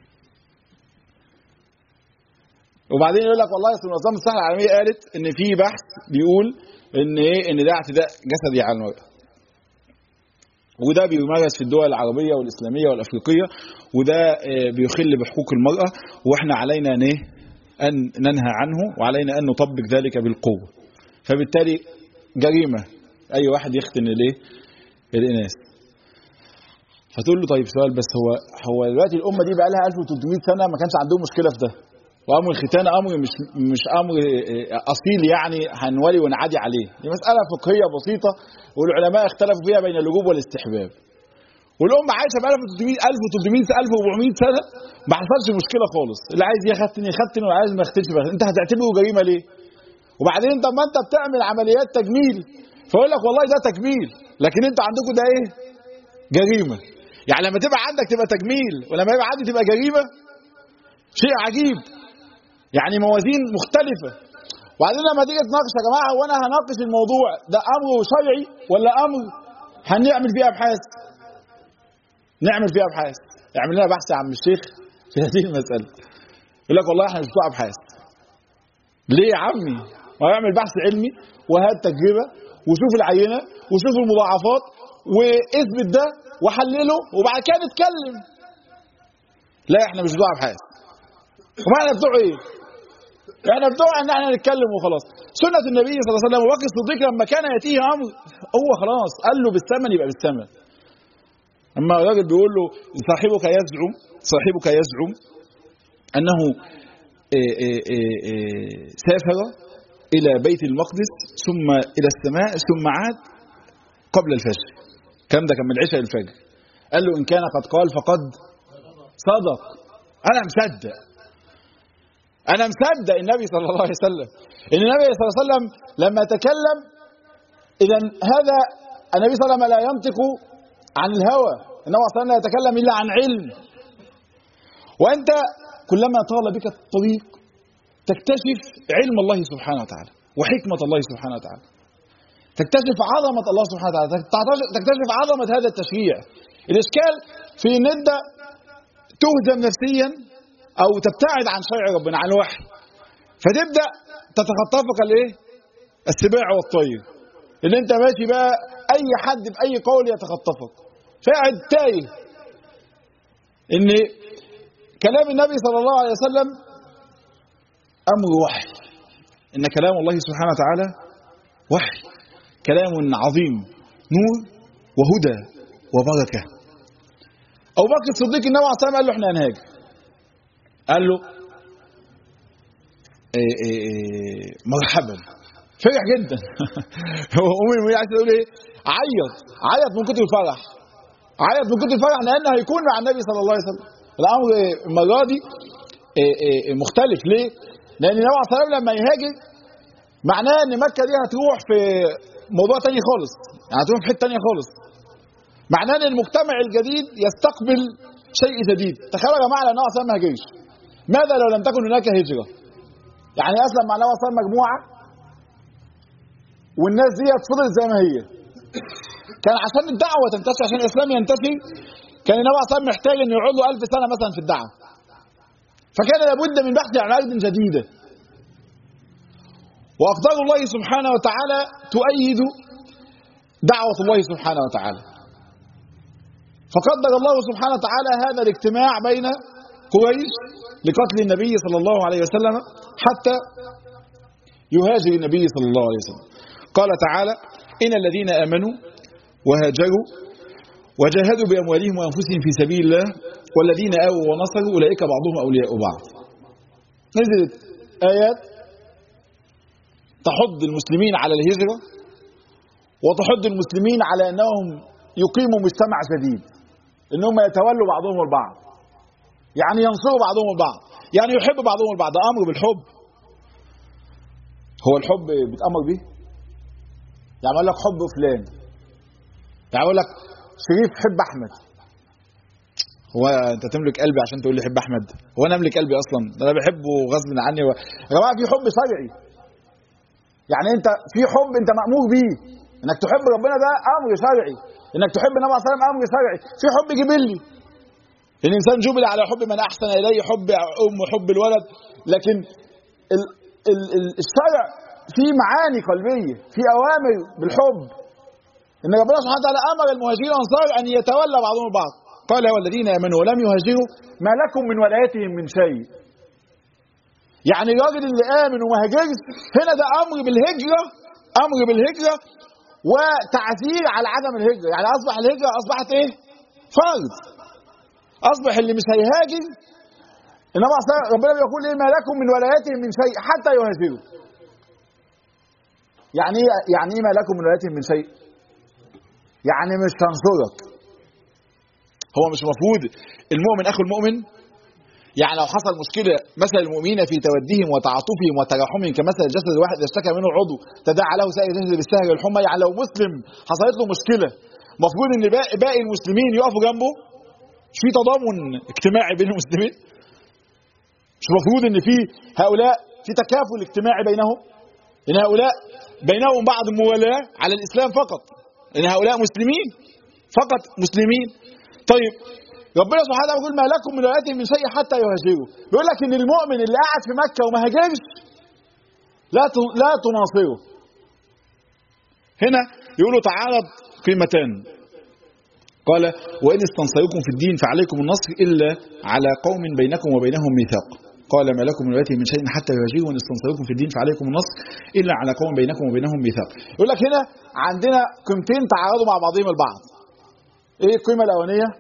وبعدين يقول لك والله اصل منظمه الصحه العالميه قالت ان في بحث بيقول ان ايه، ان ده اعتداء جسدي على المراه، وده بيمارس في الدول العربيه والاسلاميه والافريقيه، وده بيخل بحقوق المراه، واحنا علينا ان ايه، أن ننهى عنه، وعلينا أن نطبق ذلك بالقوة. فبالتالي جريمة أي واحد يختن الايه الإناث. فتقول له طيب سؤال بس، هو هو دلوقتي الأمة دي بقى لها ألف وثلاثمئة سنة ما كانش عندهم مشكلة في ده، وأمر الختان أمر مش مش أمر أصيل يعني هنولي ونعادي عليه. دي مسألة فقهية بسيطة والعلماء اختلفوا فيها بين اللجوب والاستحباب، والأمة عايشة بقى ألف وثلاثمئة ألف وأربعمئة سنة ما حصلش مشكلة خالص. اللي عايز يختن يختن واللي عايز ما يختنش بقى. أنت هتعتبره جريمة ليه؟ وبعدين طب ما أنت بتعمل عمليات تجميل، فيقول لك والله ده تجميل، لكن أنت عندكم ده إيه؟ جريمة. يعني لما تبقى عندك تبقى تجميل ولما يبقى عندي تبقى جريمة، شيء عجيب. يعني موازين مختلفة. وبعدين لما تيجي تناقش يا جماعة، وأنا هناقش الموضوع ده أمر شرعي ولا أمر هنعمل فيه أبحاث؟ نعمل فيها ابحاث. اعمل لنا بحث يا عم الشيخ في هذه المساله. يقول لك والله احنا مش بتوع ابحاث. ليه يا عمي؟ ما يعمل بحث علمي وهات تجربه وشوف العينه وشوف المضاعفات واثبت ده وحلله وبعد كده نتكلم. لا احنا مش بتوع ابحاث. وما احنا بتوع ايه؟ احنا بتوع ان احنا نتكلم وخلاص. سنه النبي صلى الله عليه وسلم، وبكر الصديق لما كان ياتيه امر هو خلاص قال له بالثمن يبقى بالثمن. أما الراجل بيقول له صاحبك يزعم صاحبك يزعم أنه سافر إلى بيت المقدس ثم إلى السماء ثم عاد قبل الفجر. كم ده كان من العشاء الفجر. قال له إن كان قد قال فقد صدق. أنا مصدق أنا مصدق النبي صلى الله عليه وسلم. إن النبي صلى الله عليه وسلم لما تكلم، إذا هذا النبي صلى الله عليه وسلم لا ينطق عن الهوى، إنه أصلا لا يتكلم إلا عن علم. وأنت كلما طال بك الطريق تكتشف علم الله سبحانه وتعالى وحكمة الله سبحانه وتعالى، تكتشف عظمة الله سبحانه وتعالى، تكتشف عظمة هذا التشريع. الإشكال في إن أنت تهزم نفسيا او تبتعد عن شرع ربنا، عن الوحي، فتبدا تتخطفك الايه؟ السباع والطير، ان انت ماشي بقى اي حد باي قول يتخطفك، فقاعد تايه. ان كلام النبي صلى الله عليه وسلم امر وحي، ان كلام الله سبحانه وتعالى وحي، كلام عظيم، نور وهدى وبركه. ابو بكر الصديق النبي عليه الصلاه والسلام قال له احنا هنهاجر، قال له إيه إيه إيه مرحبا، فرح جدا. هو امي عايز تقول ايه؟ عيط عيط من كتر الفرح، عيط من كتر الفرح لانه هيكون مع النبي صلى الله عليه وسلم. الامر المره دي مختلف. ليه؟ لان النبي عليه الصلاه والسلام لما يهاجر معناه ان مكه دي هتروح في موضوع تاني خالص، يعني هتروح في حته تانيه خالص. معناه ان المجتمع الجديد يستقبل شيء جديد. تخيلوا يا جماعه لو النبي صلى الله عليه وسلم ما هاجرش، ماذا لو لم تكن هناك هجره؟ يعني اسلم مع النبي صلى الله عليه وسلم مجموعه والناس دي فضلت زي ما هي، كان عشان الدعوه تنتشر، عشان الاسلام ينتشر، كان النبي صلى الله عليه وسلم محتاج انه يقعد له ألف سنه مثلا في الدعوه، فكان لابد من بحث عن ارض جديده. واقدار الله سبحانه وتعالى تؤيد دعوه الله سبحانه وتعالى، فقدر الله سبحانه وتعالى هذا الاجتماع بين قريش لقتل النبي صلى الله عليه وسلم حتى يهاجر النبي صلى الله عليه وسلم. قال تعالى: إن الذين آمنوا وهاجروا وجاهدوا بأموالهم وأنفسهم في سبيل الله والذين آووا ونصروا أولئك بعضهم أولياء بعض. نزلت آيات تحض المسلمين على الهجرة وتحض المسلمين على أنهم يقيموا مجتمع جديد، أنهم يتولوا بعضهم البعض، يعني ينصروا بعضهم البعض، يعني يحب بعضهم البعض. ده أمر بالحب. هو الحب بتأمر به؟ يعني أقول لك حب فلان، يعني أقول لك شريف حب أحمد، هو أنت تملك قلبي عشان تقول لي حب أحمد؟ هو أنا أملك قلبي أصلا؟ أنا بحبه غصب عني. و... يا جماعة في حب شرعي، يعني أنت في حب أنت مأمور بيه، إنك تحب ربنا ده أمر شرعي، إنك تحب النبي صلى الله عليه وسلم أمر شرعي. في حب جبلي، الإنسان جبل على حب من أحسن إليه، حب أم وحب الولد، لكن ال... ال... ال... الشرع في معاني قلبية، في أوامر بالحب. إن ربنا سبحانه وتعالى أمر المهاجرين والأنصار أن يتولى بعضهم البعض. قال: والذين آمنوا ولم يهاجروا ما لكم من ولايتهم من شيء. يعني الراجل اللي آمن وما هاجرش هنا ده أمر بالهجرة، أمر بالهجرة وتعزير على عدم الهجرة. يعني أصبح الهجرة أصبحت إيه؟ فرض. أصبح اللي مش هيهاجر إنما ربنا بيقول إيه؟ ما لكم من ولايتهم من شيء حتى يهاجروا. يعني ايه يعني ايه ما لكم من ولايتهم من شيء؟ يعني مش تنصرك. هو مش مفروض المؤمن اخو المؤمن؟ يعني لو حصل مشكله مثل المؤمنين في توديهم وتعاطفهم وتراحمهم كمثل الجسد الواحد اذا اشتكى منه عضو تداعى له سائر الجسد بالسهر والحمى. يعني لو مسلم حصلت له مشكله المفروض ان باقي, باقي المسلمين يقفوا جنبه؟ مش في تضامن اجتماعي بين المسلمين؟ مش المفروض ان في هؤلاء في تكافل اجتماعي بينهم؟ ان هؤلاء بينهم بعض الموالاة على الإسلام فقط، إن هؤلاء مسلمين فقط، مسلمين. طيب ربنا سبحانه وتعالى يقول: ما لكم من ولايتهم من شيء حتى يهاجروا. بيقول لك إن المؤمن اللي قاعد في مكة وما هاجرش لا لا تناصره. هنا يقولوا تعارض قيمتان. قال: وإن استنصركم في الدين فعليكم النصر إلا على قوم بينكم وبينهم ميثاق. قال: ما لكم من ولايتهم من شيء حتى يهاجروا وإن استنصركم في الدين فعليكم النصر إلا على قوم بينكم وبينهم ميثاق. يقول لك هنا عندنا قيمتين تعارضوا مع بعضهم البعض. إيه القيمة الأولانية؟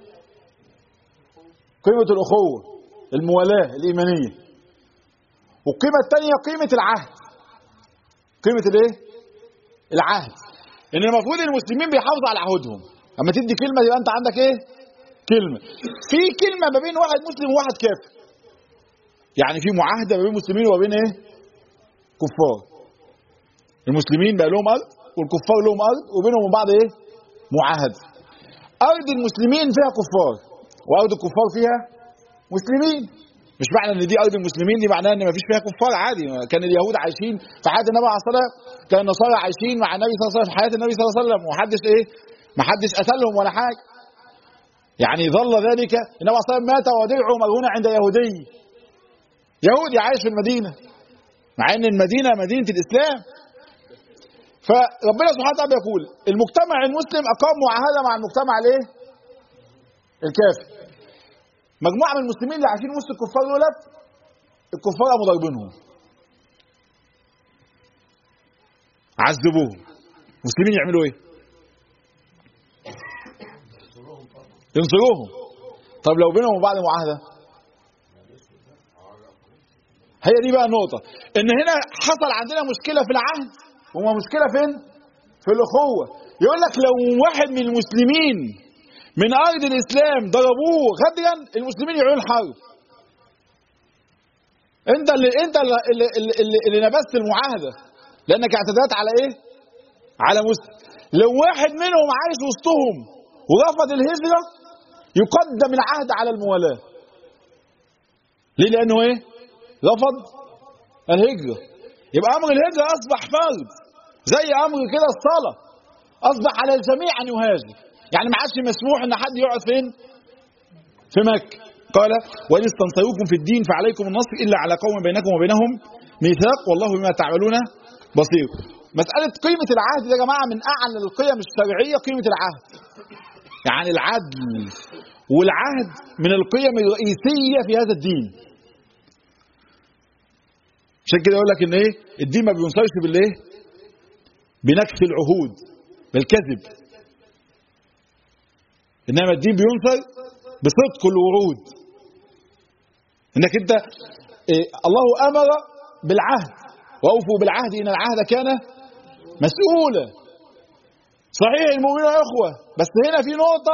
قيمة الأخوة، الموالاة الإيمانية. والقيمة الثانية قيمة العهد. قيمة الإيه؟ العهد. إن المفروض المسلمين بيحافظوا على عهودهم. أما تدي كلمة يبقى أنت عندك إيه؟ كلمة. في كلمة ما بين واحد مسلم وواحد كافر. يعني في معاهدة ما بين المسلمين وبين ايه؟ كفار. المسلمين بقى لهم ارض والكفار لهم ارض وبينهم وبعض ايه؟ معاهدة. ارض المسلمين فيها كفار وارض الكفار فيها مسلمين. مش معنى ان دي ارض المسلمين دي معناها ان ما فيش فيها كفار، عادي. كان اليهود عايشين في حياة النبي عليه الصلاة والسلام، كان النصارى عايشين مع النبي صلى الله عليه وسلم في حياة النبي صلى الله عليه وسلم، ومحدش ايه؟ محدش قتلهم ولا حاجة. يعني ظل ذلك النبي صلى الله عليه وسلم مات ودرعه مرهون عند يهودي يهودي عايش في المدينة، مع ان المدينة مدينة الاسلام. فربنا سبحانه وتعالى يقول المجتمع المسلم اقام معاهدة مع المجتمع الايه؟ الكافر. مجموعة من المسلمين اللي عايشين وسط الكفار دولت، الكفار قاموا ضاربينهم، عذبوهم. المسلمين يعملوا ايه؟ ينصروهم. طب لو بينهم وبعض معاهدة؟ هي دي بقى النقطة، ان هنا حصل عندنا مشكلة في العهد وما مشكلة فين؟ في الأخوة. يقول لك لو واحد من المسلمين من أرض الإسلام ضربوه غدرا، المسلمين يعلنوا الحرب. انت اللي انت اللي, اللي, اللي, اللي نبذت المعاهدة لأنك اعتدت على ايه؟ على مسلم. لو واحد منهم عايش وسطهم ورفض الهجرة، يقدم العهد على الموالاة. ليه؟ لأنه ايه؟ رفض الهجرة. يبقى أمر الهجرة أصبح فرض، زي أمر كده الصلاة أصبح على الجميع أن يهاجر. يعني ما عادش مسموح أن حد يقعد فين؟ في مكة. قال وإن استنصروكم في الدين فعليكم النصر إلا على قوم بينكم وبينهم ميثاق والله بما تعملون بصير. مسألة قيمة العهد يا جماعة من أعلى القيم الشرعية، قيمة العهد. يعني العدل والعهد من القيم الرئيسية في هذا الدين. عشان كده يقول لك ان ايه؟ الدين ما بينصرش بالايه؟ بنكث العهود، بالكذب. انما الدين بينصر بصدق الورود. انك انت إيه؟ الله امر بالعهد، واوفوا بالعهد ان العهد كان مسؤولا. صحيح المؤمنون اخوه، بس هنا في نقطه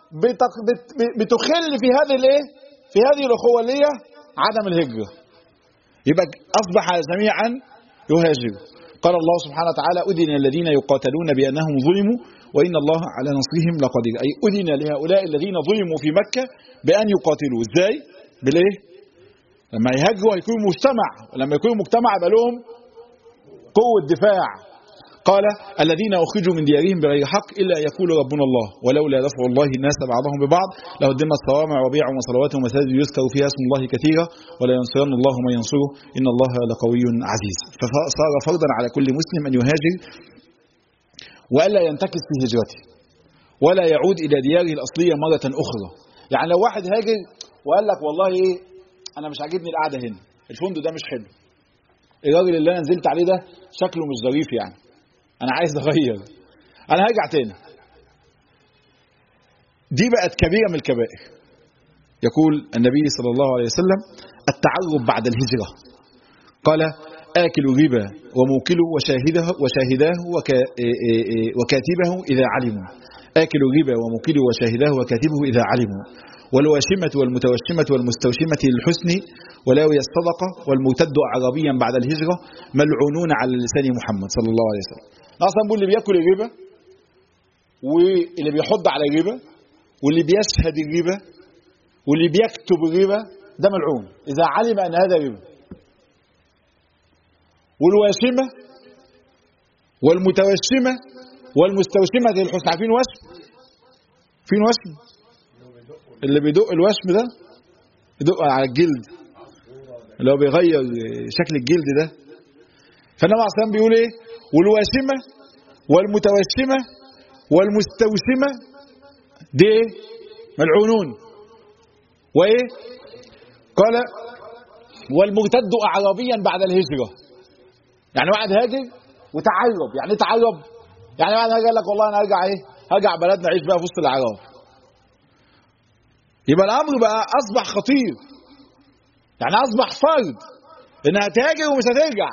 بتخل في هذه الايه؟ في هذه الاخوه اللي هي عدم الهجره. يبقى أصبح جميعا يهاجروا. قال الله سبحانه وتعالى أذن الذين يقاتلون بأنهم ظلموا وإن الله على نصرهم لقدير. أي أذن لهؤلاء الذين ظلموا في مكة بأن يقاتلوا. إزاي؟ بالإيه؟ لما يهاجروا هيكونوا مجتمع، ولما يكونوا مجتمع يبقى لهم قوة دفاع. قال الذين أخرجوا من ديارهم بغير حق إلا يقول ربنا الله ولولا دفع الله الناس بعضهم ببعض لهدمت صوامع وبيع وصلوات ومساجد يذكر فيها اسم الله كثيرا ولا ينصرن الله من ينصره إن الله لقوي عزيز. فصار فرضا على كل مسلم أن يهاجر وألا ينتكس في هجرته ولا يعود إلى دياره الأصلية مرة أخرى. يعني لو واحد هاجر وقال لك والله إيه أنا مش عاجبني القعدة هنا، الفندق ده مش حلو، الراجل اللي أنا نزلت عليه ده شكله مش ظريف، يعني أنا عايز أغير، أنا هرجع تاني. دي بقت كبيرة من الكبائر. يقول النبي صلى الله عليه وسلم التعرب بعد الهجرة. قال آكل الربا وموكله وشاهده وشاهداه وكاتبه إذا علموا. آكل الربا وموكله وشاهداه وكاتبه إذا علموا. والواشمة والمتوشمة والمستوشمة للحسن ولاوي الصدقة والمرتد أعرابيا بعد الهجرة ملعونون على لسان محمد صلى الله عليه وسلم. أصلا بقول اللي بيأكل الربا واللي بيحض على الربا واللي بيشهد الربا واللي بيكتب الربا ده ملعون إذا علم أن هذا ربا. والواشمة والمتوشمة والمستوشمة للحسن. عارفين وشم؟ فين وشم؟ اللي بيدق الوشم ده يدق على الجلد اللي هو بيغير شكل الجلد ده. فالنبي عليه الصلاة بيقول ايه؟ والواشمة والمتوشمة والمستوشمة دي ايه؟ ملعونون. وايه؟ قال والمرتد اعرابيا بعد الهجرة. يعني واحد هاجر وتعرب. يعني ايه تعرب؟ يعني واحد هاجر قال لك والله انا هرجع ايه؟ هرجع بلدنا اعيش بقى في وسط الاعراب. يبقى الامر بقى اصبح خطير، يعني اصبح فرض انها هتهاجر ومش هترجع.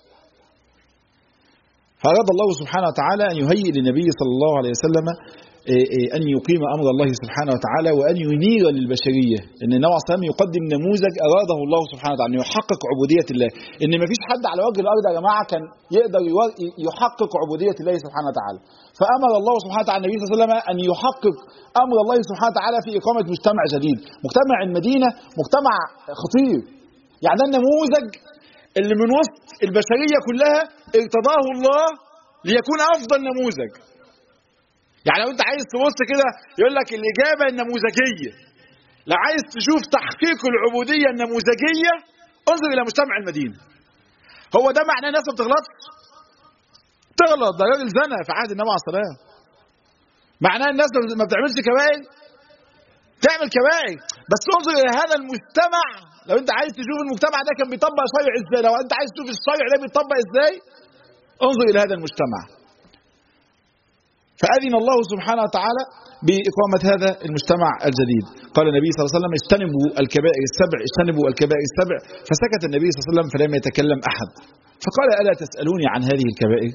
فاراد الله سبحانه وتعالى ان يهيئ للنبي صلى الله عليه وسلم ان يقيم امر الله سبحانه وتعالى وان ينير للبشريه. ان النبي صلى الله عليه وسلم يقدم نموذج اراده الله سبحانه وتعالى ان يحقق عبوديه الله. ان ما فيش حد على وجه الارض يا جماعه كان يقدر يحقق عبوديه الله سبحانه وتعالى. فامر الله سبحانه وتعالى النبي صلى الله عليه وسلم ان يحقق امر الله سبحانه وتعالى في اقامه مجتمع جديد. مجتمع المدينه مجتمع خطير، يعني ده النموذج اللي من وسط البشريه كلها ارتضاه الله ليكون افضل نموذج. يعني لو انت عايز تبص كده يقول لك الاجابه النموذجيه، لو عايز تشوف تحقيق العبوديه النموذجيه انظر الى مجتمع المدينه. هو ده معناه الناس ما بتغلطش؟ تغلط، ده راجل زنا في عهد النبي عليه الصلاه والسلام. معناه الناس ما بتعملش كبائر؟ تعمل كبائر، بس انظر الى هذا المجتمع. لو انت عايز تشوف المجتمع ده كان بيطبق شرع ازاي، لو انت عايز تشوف الشرع ده بيطبق ازاي، انظر الى هذا المجتمع. فأذن الله سبحانه وتعالى بإقامة هذا المجتمع الجديد. قال النبي صلى الله عليه وسلم اجتنبوا الكبائر السبع، اجتنبوا الكبائر السبع، فسكت النبي صلى الله عليه وسلم فلم يتكلم أحد. فقال ألا تسألوني عن هذه الكبائر؟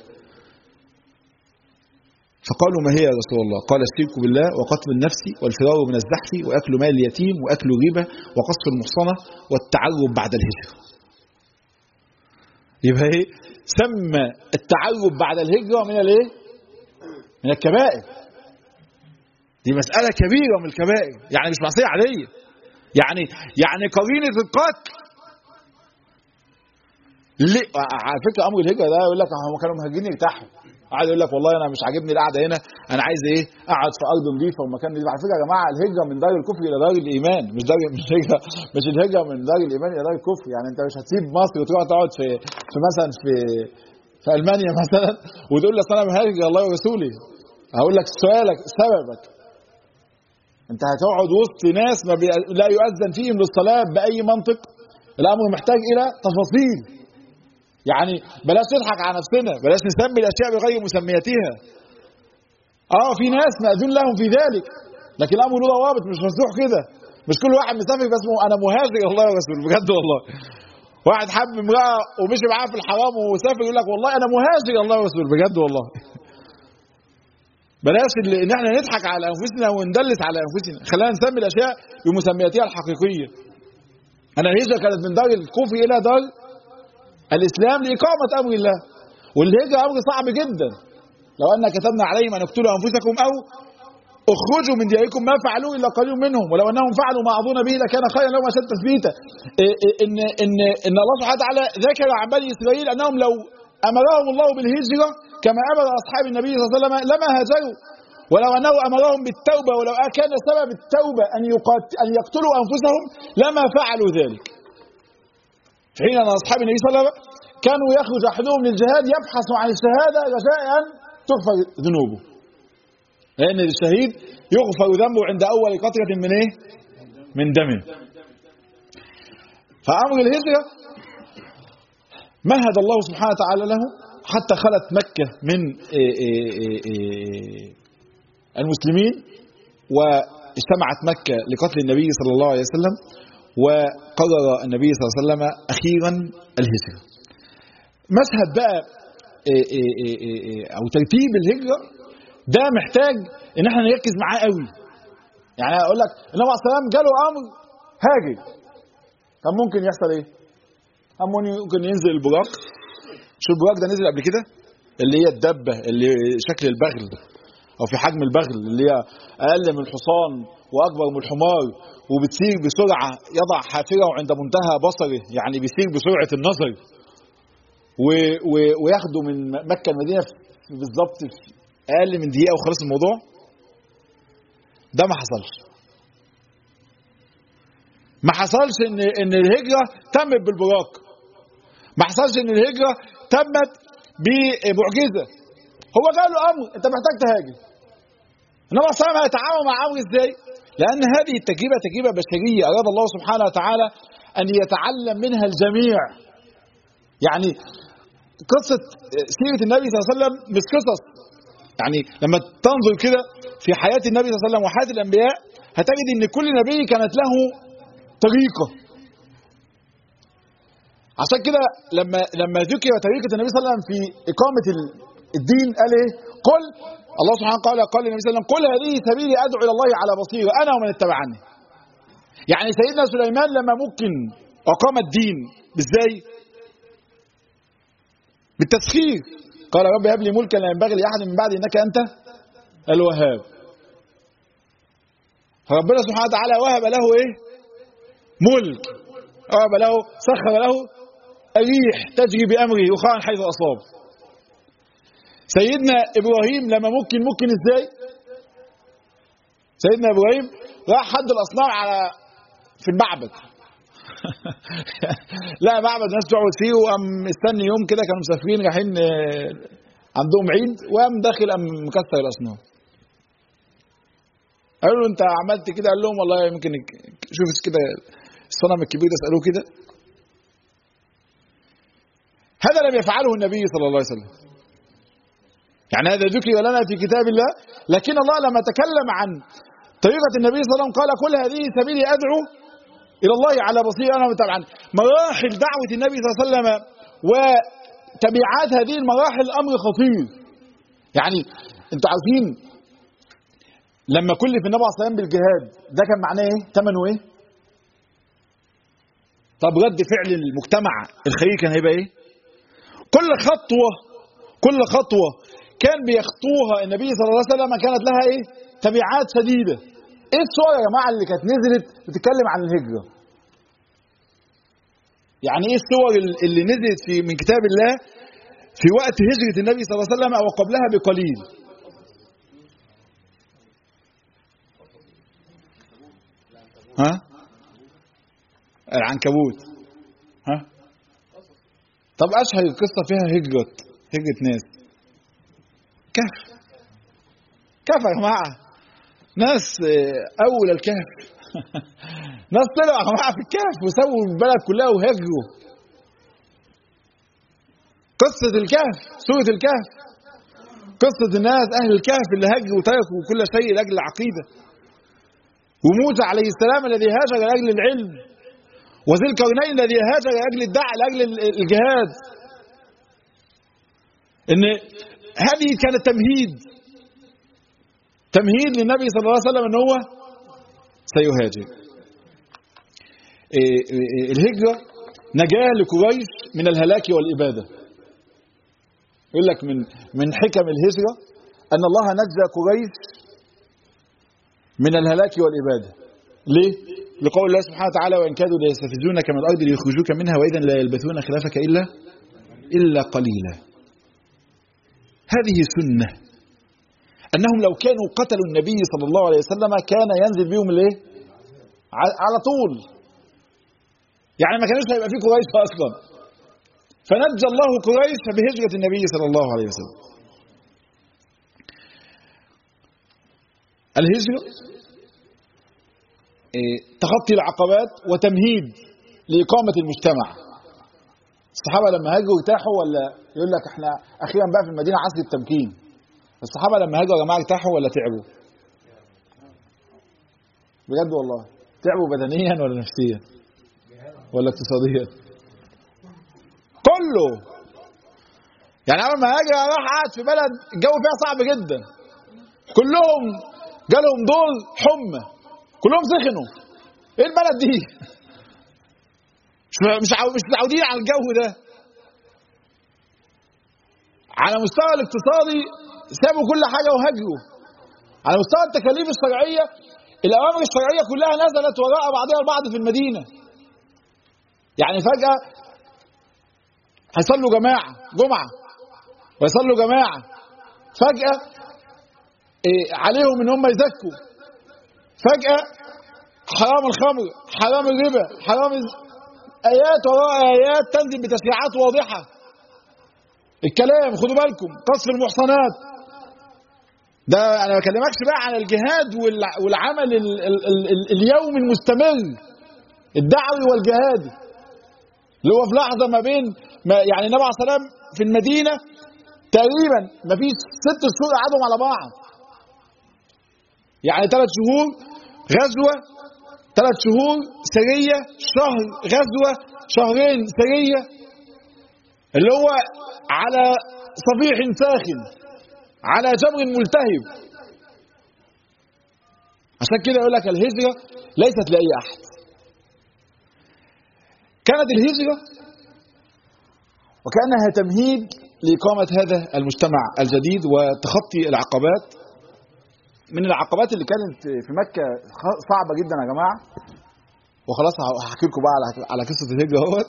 فقالوا ما هي يا رسول الله؟ قال الشرك بالله وقتل النفس والفرار من الزحف وأكل مال اليتيم وأكل الربا وقصف المحصنة والتعرب بعد الهجرة. يبقى ايه؟ سمى التعرب بعد الهجرة من الايه؟ من الكبائر. دي مسألة كبيرة من الكبائر، يعني مش معصية عادية، يعني يعني قرينة القتل. ليه؟ على فكرة أمر الهجرة ده يقول لك هم كانوا مهاجرين يرتاحوا، قاعد يقول لك والله أنا مش عاجبني القعدة هنا، أنا عايز إيه؟ أقعد في أرض نظيفة ومكان نظيف. على فكرة يا جماعة الهجرة من دار الكفر إلى دار الإيمان، مش دار مش هجرة مش الهجرة من دار الإيمان إلى دار الكفر. يعني أنت مش هتسيب مصر وتروح تقعد في في مثلا في في ألمانيا مثلا وتقول لي أصل أنا مهاجر الله ورسوله. هقول لك سؤالك سببك. انت هتقعد وسط ناس ما بي... لا يؤذن فيهم للصلاة بأي منطق. الأمر محتاج إلى تفاصيل. يعني بلاش نضحك على نفسنا، بلاش نسمي الأشياء بغير مسمياتها. اه في ناس مأذون لهم في ذلك، لكن الأمر له ضوابط، مش مفتوح كده. مش كل واحد مسافر بس أنا مهاجر الله ورسوله، بجد والله. واحد حب امرأة ومشي معاها في الحرام وسافر يقول لك والله أنا مهاجر الله ورسوله، بجد والله. بلاش ان احنا نضحك على انفسنا وندلس على انفسنا، خلينا نسمي الاشياء بمسمياتها الحقيقيه. انا الهجره كانت من دار الكفر الى دار الاسلام لاقامه امر الله، والهجره امر صعب جدا. لو ان كتبنا عليهم ان اقتلوا انفسكم او اخرجوا من دياركم ما فعلوه الا قليل منهم ولو انهم فعلوا ما اظن به لكان خيرا لهم اشد تثبيتا. ان ان ان الله سبحانه وتعالى ذكر عن بني اسرائيل انهم لو امرهم الله بالهجره كما امر اصحاب النبي صلى الله عليه وسلم لما هاجروا، ولو انه امرهم بالتوبه ولو كان سبب التوبه ان يقاتل ان يقتلوا انفسهم لما فعلوا ذلك. في حين ان اصحاب النبي صلى الله عليه وسلم كانوا يخرج احدهم للجهاد يبحث عن الشهاده رجاء ان تغفر ذنوبه، لان الشهيد يغفر ذنبه عند اول قطره من ايه؟ من دمه. فامر الهجره مهد الله سبحانه وتعالى له حتى خلت مكة من المسلمين، واجتمعت مكة لقتل النبي صلى الله عليه وسلم، وقرر النبي صلى الله عليه وسلم أخيرا الهجرة. مشهد بقى أو ترتيب الهجرة ده محتاج إن احنا نركز معاه قوي. يعني أقول لك النبي عليه الصلاة والسلام جاله أمر هاجر، كان ممكن يحصل إيه؟ ممكن ينزل البراق. شو البراق ده نزل قبل كده؟ اللي هي الدبة اللي شكل البغل او في حجم البغل، اللي هي اقل من الحصان واكبر من الحمار وبتسير بسرعة، يضع حافره عند منتهى بصره، يعني بيسير بسرعة النظر، وياخده من مكة المدينة بالظبط في اقل من دقيقة وخلص الموضوع. ده ما حصلش. ما حصلش ان ان الهجرة تمت بالبراق. ما حصلش ان الهجرة تمت بمعجزة. هو قال له امر انت محتاج تهاجر. انما الصلاة ما يتعامل مع امر ازاي؟ لان هذه التجربة تجربة بشرية اراد الله سبحانه وتعالى ان يتعلم منها الجميع. يعني قصة سيرة النبي صلى الله عليه وسلم مش قصص، يعني لما تنظر كده في حياة النبي صلى الله عليه وسلم وحياة الانبياء هتجد ان كل نبي كانت له طريقة. عشان كده لما لما ذكر طريقة النبي صلى الله عليه وسلم في إقامة الدين قال ايه؟ قل الله سبحانه قال قال النبي صلى الله عليه وسلم قل هذه سبيلي ادعو الى الله على بصيرة انا ومن اتبعني. يعني سيدنا سليمان لما ممكن اقام الدين ازاي؟ بالتسخير. قال رب هب لي ملكا لا ينبغي لاحد من بعدي انك انت الوهاب. فربنا سبحانه وتعالى وهب له ايه؟ ملك. وهب له سخر له الريح تجري بامره رخاء حيث اصاب. سيدنا ابراهيم لما ممكن ممكن ازاي؟ سيدنا ابراهيم راح حد الاصنام على في المعبد لا معبد ناس تقعد فيه، وقام مستني يوم كده كانوا مسافرين رايحين عندهم عيد، وقام داخل قام مكسر الاصنام. قالوا له انت عملت كده؟ قال لهم والله يمكن شوف كده الصنم الكبير ده اسالوه كده. هذا لم يفعله النبي صلى الله عليه وسلم، يعني هذا ذكر لنا في كتاب الله، لكن الله لما تكلم عن طريقة النبي صلى الله عليه وسلم قال كل هذه سبيلي أدعو إلى الله على بصيرة أنا وطبعا مراحل دعوة النبي صلى الله عليه وسلم وتبعات هذه المراحل أمر خطير. يعني انتوا عارفين لما كلف النبي عليه الصلاة والسلام بالجهاد ده كان معناه ايه؟ ثمنه ايه؟ طب رد فعل المجتمع الخيري كان هيبقى ايه؟ كل خطوة كل خطوة كان بيخطوها النبي صلى الله عليه وسلم كانت لها ايه؟ تبعات شديدة. ايه الصور يا جماعة اللي كانت نزلت بتتكلم عن الهجرة؟ يعني ايه الصور اللي نزلت في من كتاب الله في وقت هجرة النبي صلى الله عليه وسلم او قبلها بقليل؟ ها؟ العنكبوت. ها؟ طب اشهر القصة فيها هجرة هجرة ناس كهف. كهف يا جماعة، ناس اول الكهف ناس طلعوا يا جماعة في الكهف وسووا البلد كلها وهجروا. قصة الكهف، سورة الكهف، قصة الناس اهل الكهف اللي هجروا وتركوا كل شيء لاجل العقيدة. وموسى عليه السلام الذي هاجر لاجل العلم، وذي القرنين الذي هاجر لاجل الدعوة لاجل الجهاد. ان هذه كانت تمهيد تمهيد للنبي صلى الله عليه وسلم ان هو سيهاجر. الهجرة نجاة لقريش من الهلاك والإبادة. يقول لك من من حكم الهجرة ان الله نجى قريش من الهلاك والإبادة. ليه؟ لقول الله سبحانه وتعالى وإن كادوا ليستفزونك من الأرض ليخرجوك منها وإذا لا يلبثون خلافك إلا إلا قليلا. هذه سنة، أنهم لو كانوا قتلوا النبي صلى الله عليه وسلم كان ينزل بهم الايه؟ على طول، يعني ما كانوش هيبقى فيه قريش أصلا. فنجى الله قريش بهجرة النبي صلى الله عليه وسلم. الهجرة تخطي العقبات وتمهيد لإقامة المجتمع. الصحابة لما هاجروا ارتاحوا ولا يقول لك احنا أخيرا بقى في المدينة عصر التمكين؟ الصحابة لما هاجروا يا جماعة ارتاحوا ولا تعبوا؟ بجد والله تعبوا بدنيا ولا نفسيا ولا اقتصاديا؟ كله. يعني أول ما هاجر راح قاعد في بلد الجو فيها صعب جدا، كلهم جالهم دور حمى، كلهم سخنوا. ايه البلد دي؟ مش مش متعودين على الجو ده. على مستوى الاقتصادي سابوا كل حاجه وهاجروا. على مستوى التكاليف الشرعيه الاوامر الشرعيه كلها نزلت وراء بعضها البعض في المدينه. يعني فجاه هيصلوا جماعه جمعه ويصلوا جماعه، فجاه إيه عليهم ان هم يزكوا، فجاه حرام الخمر، حرام الربا، حرام آيات وراء آيات تنزل بتشريعات واضحة. الكلام خدوا بالكم، قصف المحصنات ده أنا ما بكلمكش بقى عن الجهاد والعمل ال ال ال اليومي المستمر الدعوي والجهادي اللي هو في لحظة ما بين ما يعني النبي عليه الصلاة والسلام في المدينة تقريبا ما فيش ست شهور قعدوا على بعض، يعني ثلاث شهور غزوة، ثلاث شهور سرية، شهر غزوة، شهرين سرية، اللي هو على صفيح ساخن على جمر ملتهب. عشان كده يقول لك الهجرة ليست لأي أحد. كانت الهجرة وكأنها تمهيد لإقامة هذا المجتمع الجديد وتخطي العقبات. من العقبات اللي كانت في مكة صعبة جدا يا جماعة، وخلاص هحكي لكم بقى على على قصة الهجرة اهوت.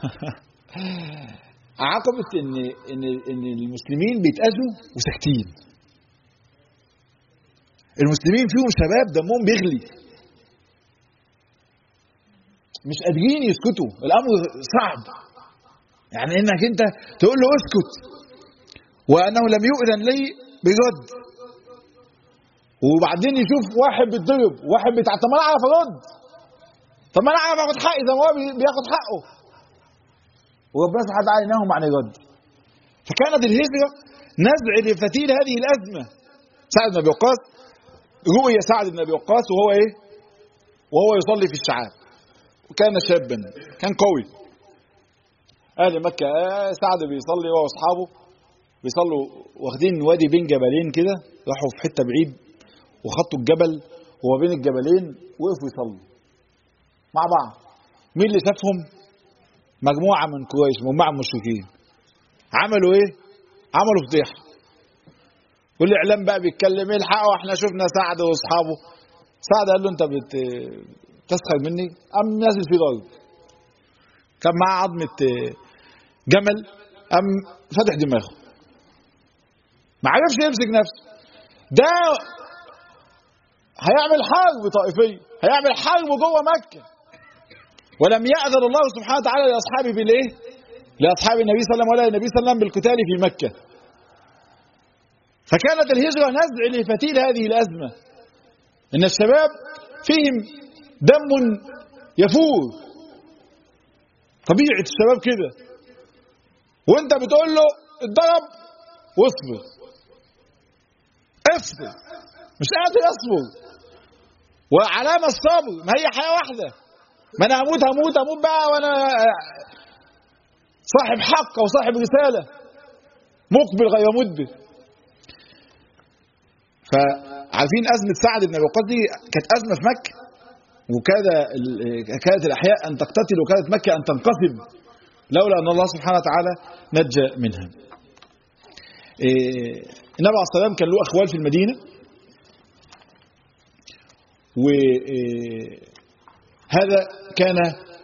عقبة ان ان ان المسلمين بيتأذوا وساكتين. المسلمين فيهم شباب دمهم بيغلي، مش قادرين يسكتوا، الامر صعب. يعني انك انت تقول له اسكت وانه لم يؤذن لي بجد، وبعدين يشوف واحد بيتضرب واحد بتاع، طب ما انا اعرف ارد، طب ما انا اعرف اخد حقي زي ما هو بياخد حقه. وربنا سبحانه وتعالى ينهاهم عن الرد. فكانت الهجره نزع لفتيل هذه الازمه. سعد بن ابي وقاص، رؤي سعد بن ابي وقاص وهو ايه؟ وهو يصلي في الشعاب، وكان شابا كان قوي. اهل مكه آه سعد بيصلي هو واصحابه بيصلوا واخدين وادي بين جبلين كده، راحوا في حته بعيد وخطوا الجبل وما بين الجبلين وقفوا يصلوا مع بعض. مين اللي شافهم؟ مجموعه من قريش، مجموعه من المشركين. عملوا ايه؟ عملوا فضيحه. كل اعلام بقى بيتكلم ايه الحقوا احنا شفنا سعد واصحابه. سعد قال له انت بتسخر مني؟ قام نازل في ضرب، كان معاه عظمه جمل، قام فتح دماغه، ما عرفش يمسك نفسه. ده هيعمل حرب طائفيه، هيعمل حرب جوه مكه، ولم يأذن الله سبحانه وتعالى لاصحابه بالايه؟ لاصحاب النبي صلى الله عليه وسلم ولا النبي صلى الله عليه وسلم بالقتال في مكه. فكانت الهجره نزع لفتيل هذه الازمه، ان الشباب فيهم دم يفور، طبيعه الشباب كده، وانت بتقول له اتضرب واصبر، اصبر، مش قادر اصبر. وعلامه الصبر ما هي حياه واحده، ما انا هموت هموت هموت بقى وانا صاحب حق وصاحب رساله مقبل غير مدبر. فعارفين ازمه سعد بن ابي وقاص دي كانت ازمه في مكه، وكاد كانت الاحياء ان تقتتل وكانت مكه ان تنقسم لولا ان الله سبحانه وتعالى نجى منها. النبي عليه الصلاه والسلام كان له اخوال في المدينه، وهذا كان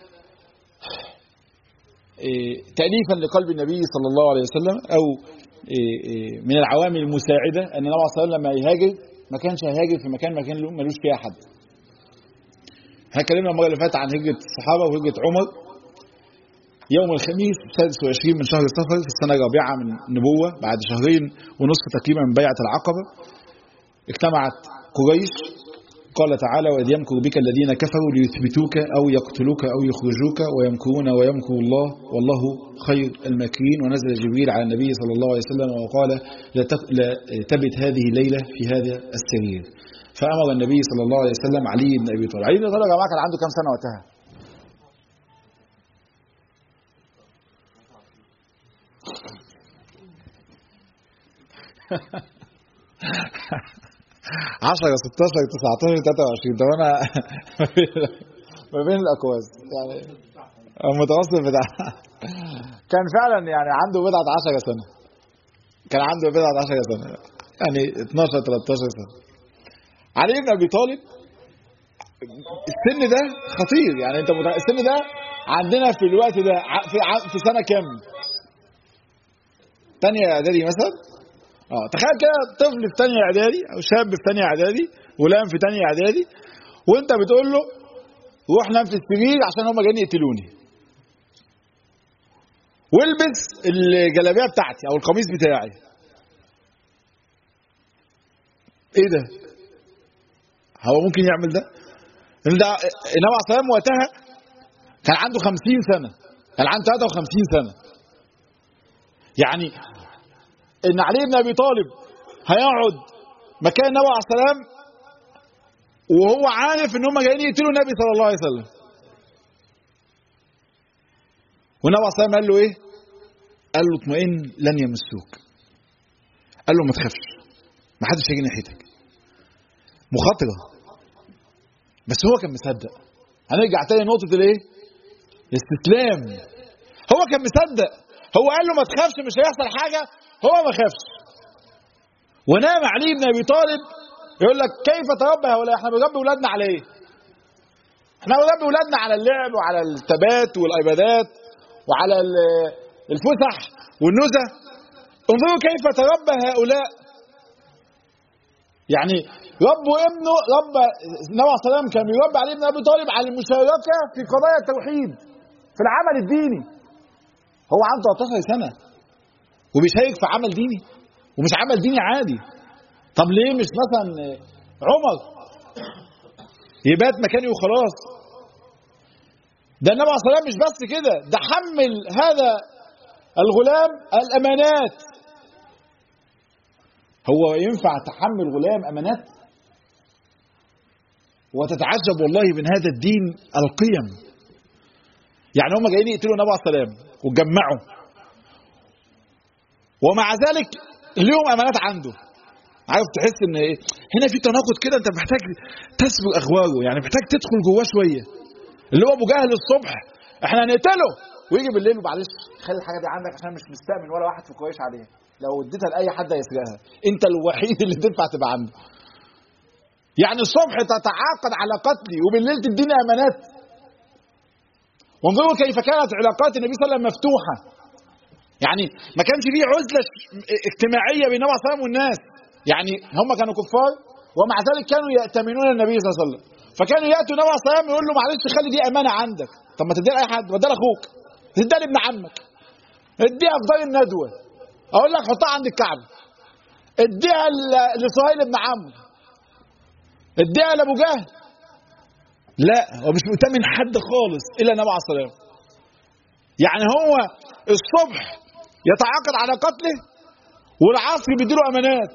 تأليفا لقلب النبي صلى الله عليه وسلم، او من العوامل المساعده ان النبي عليه الصلاه والسلام لما يهاجر ما كانش هيهاجر في مكان مكان ملوش فيه احد. احنا اتكلمنا المره اللي فاتت عن هجره الصحابه وهجره عمر. يوم الخميس السادس والعشرين من شهر صفر في السنه الرابعه من النبوه، بعد شهرين ونصف تقريبا من بيعه العقبه، اجتمعت قريش. قال تعالى: وإذ يمكر بك الذين كفروا ليثبتوك أو يقتلوك أو يخرجوك ويمكرون ويمكر الله والله خير الماكرين. ونزل جبريل على النبي صلى الله عليه وسلم وقال: لا تبت هذه الليلة في هذا السرير. فأمر النبي صلى الله عليه وسلم علي بن أبي طالب. علي بن أبي طالب يا جماعة كان عنده كام سنة وقتها؟ عشرة ستاشر تسعتاشر تلاتة وعشرين. طب انا ما بين الاكواز يعني المتوسط بتاع كان فعلا يعني عنده بضعة عشرة سنة، كان عنده بضعة عشرة سنة يعني اتناشر تلتاشر سنة. علي بن ابي طالب السن ده خطير، يعني انت السن ده عندنا في الوقت ده في في سنة كام؟ تانية اعدادي مثلا. اه تخيل كده طفل في ثانيه اعدادي او شاب في ثانيه اعدادي ولام في ثانيه اعدادي، وانت بتقول له روح نام في السرير عشان هم جايين يقتلوني، والبس الجلابيه بتاعتي او القميص بتاعي. ايه ده؟ هو ممكن يعمل ده؟ ان ده النبي عليه الصلاه والسلام وقتها كان عنده خمسين سنه، كان عنده ثلاثة وخمسين سنه. يعني ان علي بن ابي طالب هيقعد مكان النبي عليه الصلاه والسلام وهو عارف ان هم جايين يقتلوا النبي صلى الله عليه وسلم. والنبي عليه الصلاه والسلام قال له ايه؟ قال له اطمئن لن يمسوك. قال له ما تخافش، ما حدش هيجي ناحيتك. مخاطره، بس هو كان مصدق. هنرجع تاني نقطه الايه؟ الاستسلام. هو كان مصدق، هو قال له ما تخافش مش هيحصل حاجه، هو ما خافش. ونام علي بن ابي طالب يقول لك كيف تربى هؤلاء؟ احنا بنربي اولادنا على ايه؟ احنا بنربي اولادنا على اللعب وعلى التبات والايبادات وعلى الفسح والنزه. انظروا كيف تربى هؤلاء. يعني ربوا ابنه رب النبي عليه الصلاه والسلام كان بيربي علي بن ابي طالب على المشاركه في قضايا التوحيد في العمل الديني. هو عنده ثلاثة عشر سنه وبيشارك في عمل ديني، ومش عمل ديني عادي. طب ليه مش مثلا عمر يبات مكاني وخلاص؟ ده النبي عليه الصلاه والسلام مش بس كده، ده حمل هذا الغلام الامانات. هو ينفع تحمل غلام امانات؟ وتتعجب والله من هذا الدين القيم. يعني هم جايين يقتلوا النبي عليه الصلاه والسلام وجمعوا، ومع ذلك ليهم امانات عنده. عارف تحس ان ايه هنا في تناقض كده، انت محتاج تسبق اغواره، يعني محتاج تدخل جواه شويه. اللي هو ابو جهل الصبح احنا هنقتله، ويجي بالليل ومعلش خلي الحاجه دي عندك عشان مش مستأمن ولا واحد في قريش عليها، لو اديتها لاي حد هيسرقها، انت الوحيد اللي تنفع تبقى عنده. يعني الصبح تتعاقد على قتلي وبالليل تديني امانات. وانظروا كيف كانت علاقات النبي صلى الله عليه وسلم مفتوحه. يعني ما كانش فيه عزله اجتماعيه بين النبي صلى الله عليه وسلم والناس. يعني هم كانوا كفار ومع ذلك كانوا يأتمنون النبي صلى الله عليه وسلم، فكانوا ياتوا النبي صلى الله عليه وسلم يقول له معلش خلي دي امانه عندك. طب ما تديها لاي حد، وديها لاخوك، تديها لابن عمك، اديها في دار الندوه، اقول لك حطها عند الكعبه، اديها لسهيل بن عمرو، اديها لابو جهل. لا، هو مش مؤتمن حد خالص الا النبي عليه الصلاه والسلام. يعني هو الصبح يتعاقد على قتله والعصر بيديله امانات،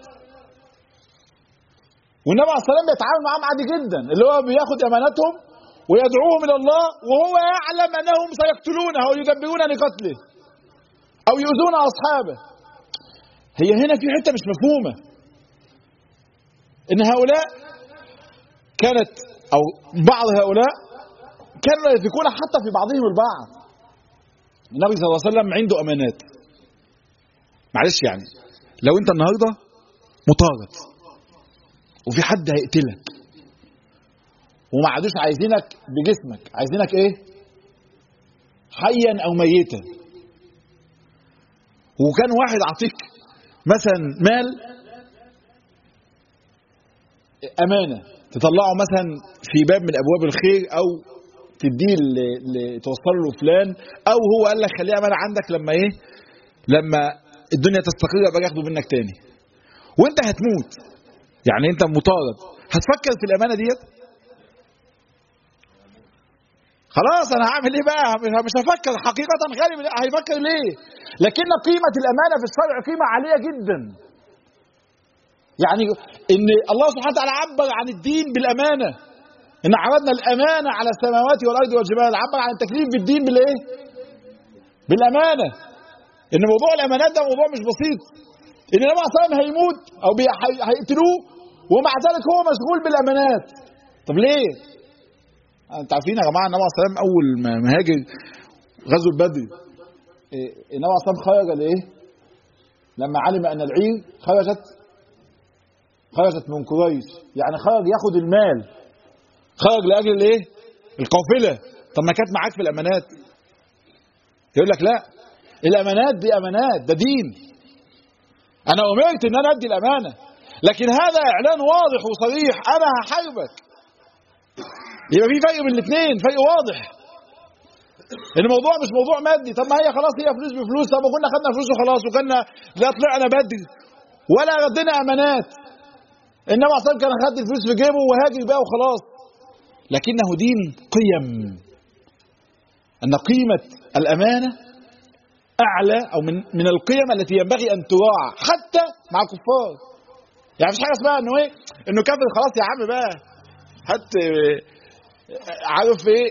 والنبي عليه الصلاه والسلام بيتعامل معاهم عادي جدا، اللي هو بياخد اماناتهم ويدعوهم الى الله وهو يعلم انهم سيقتلونه او يدبرون لقتله او يؤذون اصحابه. هي هنا في حته مش مفهومه، ان هؤلاء كانت او بعض هؤلاء كانوا يثقون حتى في بعضهم البعض. النبي صلى الله عليه وسلم عنده امانات. معلش يعني لو انت النهارده مطارد وفي حد هيقتلك وما عادوش عايزينك بجسمك، عايزينك ايه؟ حيا او ميتا، وكان واحد عطيك مثلا مال امانه تطلعه مثلا في باب من ابواب الخير، او تديه توصله لفلان، او هو قال لك خليها امانه عندك لما ايه؟ لما الدنيا تستقر يبقى ياخده منك تاني، وانت هتموت. يعني انت مطارد، هتفكر في الامانه ديت؟ خلاص انا هعمل ايه بقى؟ مش هفكر حقيقه. غالب هيفكر ليه؟ لكن قيمه الامانه في الشرع قيمه عاليه جدا. يعني ان الله سبحانه وتعالى عبر عن الدين بالامانه، ان عرضنا الامانه على السماوات والارض والجبال. عبر عن التكليف بالدين بالايه؟ بالامانه. ان موضوع الامانات ده موضوع مش بسيط، ان النبي صلى الله عليه وسلم هيموت او هيقتلوه ومع ذلك هو مشغول بالامانات. طب ليه؟ انتوا عارفين يا جماعه النبي صلى الله عليه وسلم اول ما هاجر غزوه بدر، النبي صلى الله عليه وسلم خرج لايه؟ لما علم ان العير خرجت خرجت من قريش، يعني خرج ياخد المال، خرج لاجل الايه؟ القافله. طب ما كانت معاك في الامانات؟ يقول لك لا، الامانات دي امانات، ده دين. انا امرت ان انا ادي الامانه، لكن هذا اعلان واضح وصريح، انا هحاربك. يبقى في فرق بين الاثنين، فرق واضح. الموضوع مش موضوع مادي. طب ما هي خلاص هي فلوس بفلوس، طب ما كنا خدنا فلوس وخلاص، وكنا لا طلعنا بدر ولا ردينا امانات. انما اصلا كان خد الفلوس في جيبه وهاجر بقى وخلاص. لكنه دين قيم، ان قيمه الامانه اعلى او من من القيم التي ينبغي ان تراعى حتى مع الكفار. يعني مفيش حاجه اسمها انه ايه؟ انه كافر خلاص يا عم بقى هات عارف ايه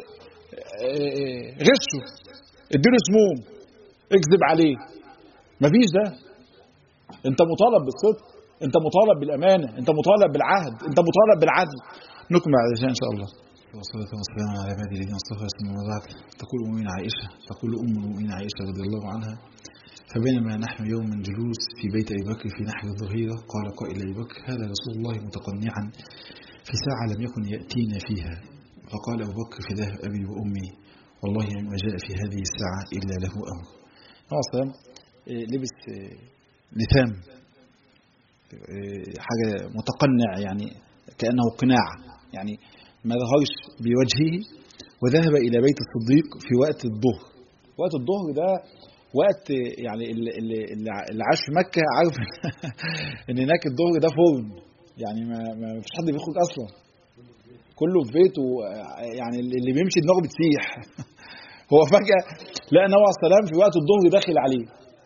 غشه، اديله سموم، اكذب عليه. مفيش ده. انت مطالب بالصدق، انت مطالب بالامانه، انت مطالب بالعهد، انت مطالب بالعدل. نكمل على ان شاء الله. والصلاه والسلام على عباد الذين اصطفى ثم بعد. تقول ام عائشه تقول ام المؤمنين عائشه رضي الله عنها: فبينما نحن يوما جلوس في بيت ابي بكر في نحر الظهيره، قال قائل ابي بكر: هذا رسول الله متقنعا في ساعه لم يكن ياتينا فيها. فقال ابو بكر: فداه ابي وامي، والله ما جاء في هذه الساعه الا له امر. اصلا لبس لثام، حاجه متقنع، يعني كأنه قناع، يعني ما ظهرش بوجهه. وذهب إلى بيت الصديق في وقت الظهر. وقت الظهر ده وقت يعني اللي, اللي عاش في مكة عارف ان هناك الظهر ده فرن، يعني ما, ما فيش حد بيخرج اصلا، كله في بيته، يعني اللي بيمشي دماغه بتسيح. هو فجأة لقى النبي عليه السلام في وقت الظهر داخل عليه،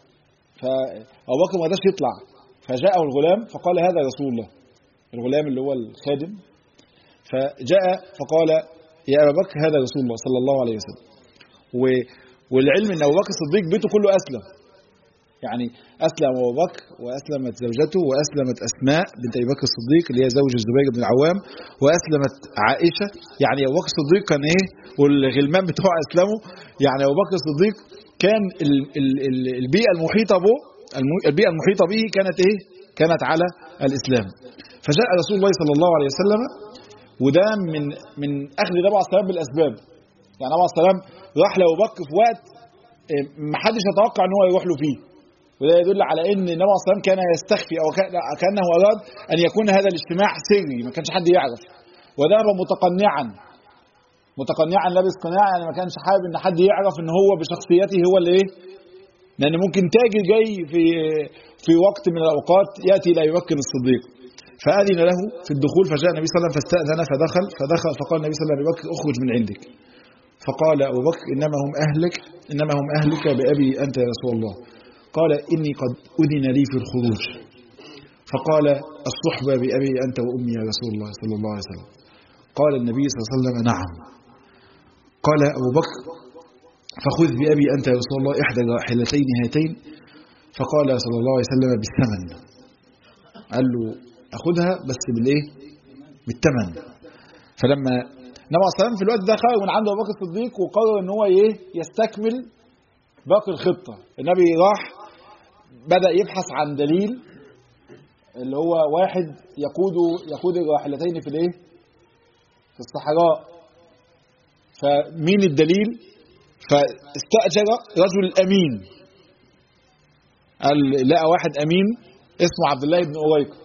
فأبو بكر ما قدرش يطلع، فجاءه الغلام فقال هذا رسول الله، الغلام اللي هو الخادم، فجاء فقال يا أبا بكر هذا رسول الله صلى الله عليه وسلم. والعلم ان أبو بكر الصديق بيته كله أسلم، يعني أسلم أبو بكر وأسلمت زوجته وأسلمت أسماء بنت أبي بكر الصديق اللي هي زوج الزبير بن العوام، وأسلمت عائشة. يعني أبو بكر الصديق كان إيه، والغلمان بتوعه أسلموا. يعني أبو بكر الصديق كان البيئة المحيطة به البيئة المحيطة به كانت إيه؟ كانت على الإسلام. فجاء رسول الله صلى الله عليه وسلم، وده من من أخذ النبي عليه السلام بالأسباب. يعني النبي عليه السلام راح لأبو بكر في وقت ما حدش يتوقع ان هو يروح له فيه، وده يدل على ان النبي صلى الله عليه وسلم كان يستخفي او كانه اراد ان يكون هذا الاجتماع سري، ما كانش حد يعرف. وذهب متقنعا متقنعا لابس قناع، يعني ما كانش حابب ان حد يعرف ان هو بشخصيته هو اللي ايه، لان ممكن تاجر جاي في في وقت من الاوقات ياتي الى ابي بكر الصديق، فاذن له في الدخول. فجاء النبي صلى الله عليه وسلم فاستاذن فدخل فدخل فقال النبي صلى الله عليه وسلم لابي بكر اخرج من عندك. فقال أبو بكر إنما هم أهلك إنما هم أهلك بأبي أنت يا رسول الله. قال إني قد أذن لي في الخروج. فقال الصحبة بأبي أنت وأمي يا رسول الله صلى الله عليه وسلم. قال النبي صلى الله عليه وسلم نعم. قال أبو بكر فخذ بأبي أنت يا رسول الله إحدى الراحلتين هاتين. فقال صلى الله عليه وسلم بالثمن. قال له أخذها بس بالإيه؟ بالثمن. فلما النبي عليه الصلاة والسلام في الوقت ده خرج من عنده أبو بكر الصديق وقرر ان هو ايه يستكمل باقي الخطة. النبي راح بدأ يبحث عن دليل اللي هو واحد يقود يقود الراحلتين في الايه في الصحراء. فمين الدليل؟ فاستأجر رجل أمين، قال لقى واحد أمين اسمه عبد الله بن أريقط.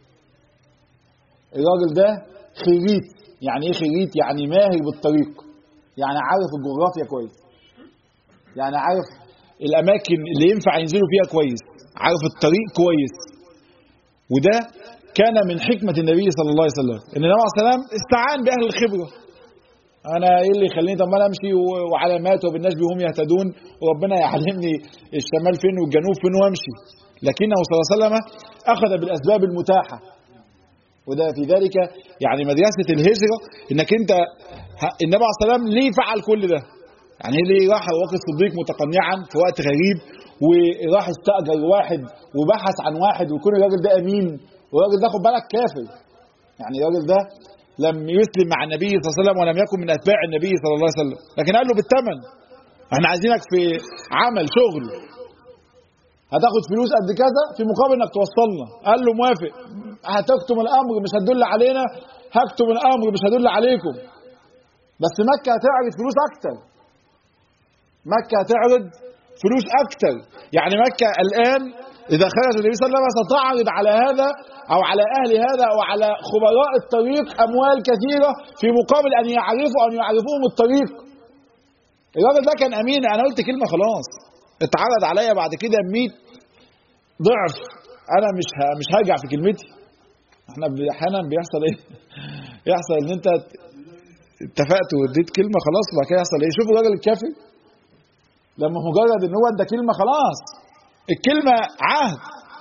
الراجل ده خريج، يعني ايه خريج؟ يعني ماهر بالطريق، يعني عارف الجغرافيا كويس، يعني عارف الاماكن اللي ينفع ينزلوا فيها كويس، عارف الطريق كويس. وده كان من حكمة النبي صلى الله عليه وسلم ان النبي عليه الصلاة والسلام استعان باهل الخبرة. انا ايه اللي يخليني طب ما انا امشي وعلامات وبالنسبة هم يهتدون وربنا يعلمني الشمال فين والجنوب فين وامشي، لكنه صلى الله عليه وسلم اخذ بالاسباب المتاحة. وده في ذلك يعني مدرسة الهجرة، انك انت النبي عليه الصلاة والسلام ليه فعل كل ده؟ يعني ليه راح أبو بكر الصديق متقنعا في وقت غريب وراح استأجر واحد وبحث عن واحد ويكون الراجل ده امين، والراجل ده خد بالك كافر، يعني الراجل ده لم يسلم مع النبي صلى الله عليه وسلم ولم يكن من اتباع النبي صلى الله عليه وسلم، لكن قال له بالثمن احنا عايزينك في عمل شغل هتاخد فلوس قد كذا في مقابل انك توصلنا. قال له موافق، هتكتم الامر مش هتدل علينا، هكتم الامر مش هدل عليكم، بس مكة هتعرض فلوس اكتر، مكة هتعرض فلوس اكتر. يعني مكة الان اذا خرج النبي صلى الله عليه وسلم ستعرض على هذا او على اهل هذا او على خبراء الطريق اموال كثيرة في مقابل ان يعرفوا ان يعرفوهم الطريق. الراجل ده كان امين، انا قلت كلمة خلاص اتعرض عليا بعد كده مئة ضعف، انا مش مش هرجع في كلمتي. احنا احيانا بيحصل ايه؟ يحصل ان انت اتفقت واديت كلمه خلاص وبعد كده يحصل ايه؟ شوفوا الراجل الكافر لما مجرد ان هو ادى كلمه خلاص الكلمه عهد.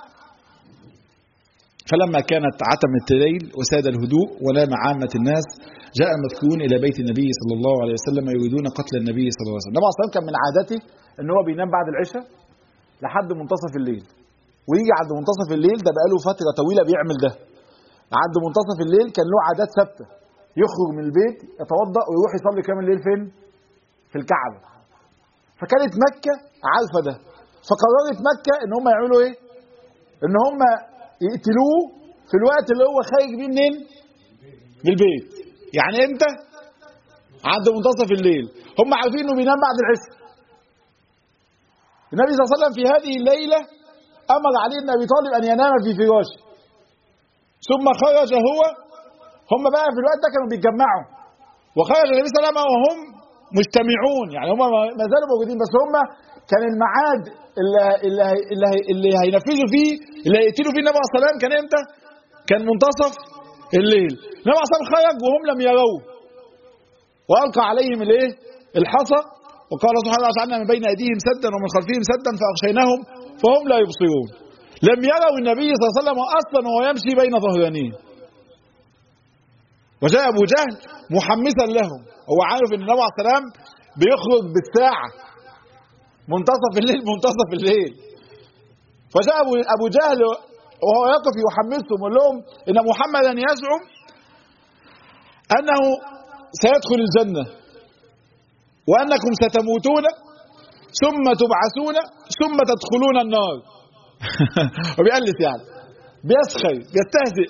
فلما كانت عتمة الليل وساد الهدوء ونام عامة الناس جاء المذكورون الى بيت النبي صلى الله عليه وسلم يريدون قتل النبي صلى الله عليه وسلم. النبي صلى الله عليه وسلم كان من عادته ان هو بينام بعد العشاء لحد منتصف الليل، ويجي عند منتصف الليل ده بقاله فترة طويلة بيعمل ده. عند منتصف الليل كان له عادات ثابتة، يخرج من البيت يتوضأ ويروح يصلي قيام الليل فين؟ في الكعبة. فكانت مكة عارفة ده، فقررت مكة ان هم يعملوا ايه؟ ان هم يقتلوه في الوقت اللي هو خارج بيه منين؟ من البيت. يعني امتى؟ عند منتصف الليل. هم عارفين انه بينام بعد العشاء. النبي صلى الله عليه وسلم في هذه الليلة أمر علي بن أبي طالب أن ينام في فراشه، ثم خرج هو هم بقى في الوقت ده كانوا بيتجمعوا، وخرج النبي صلى الله عليه وسلم وهم مجتمعون، يعني هم ما زالوا موجودين، بس هم كان الميعاد اللي اللي اللي, اللي هينفذوا فيه، اللي هيقتلوا فيه النبي صلى الله عليه وسلم كان امتى؟ كان منتصف الليل. النبي صلى الله عليه وسلم خرج وهم لم يروه، والقى عليهم الايه؟ الحصى، وقال سبحانه وتعالى من بين ايديهم سدا ومن خلفهم سدا فاغشيناهم فهم لا يبصرون. لم يروا النبي صلى الله عليه وسلم اصلا وهو يمشي بين ظهرانيه. وجاء ابو جهل محمسا لهم، هو عارف ان النبي عليه السلام بيخرج بالساعه منتصف الليل منتصف الليل. فجاء ابو جهل وهو يقف يحمسهم ويقول لهم ان محمدا يزعم انه سيدخل الجنه وانكم ستموتون ثم تبعثون ثم تدخلون النار. وبيقلس يعني، بيسخر بيستهزئ،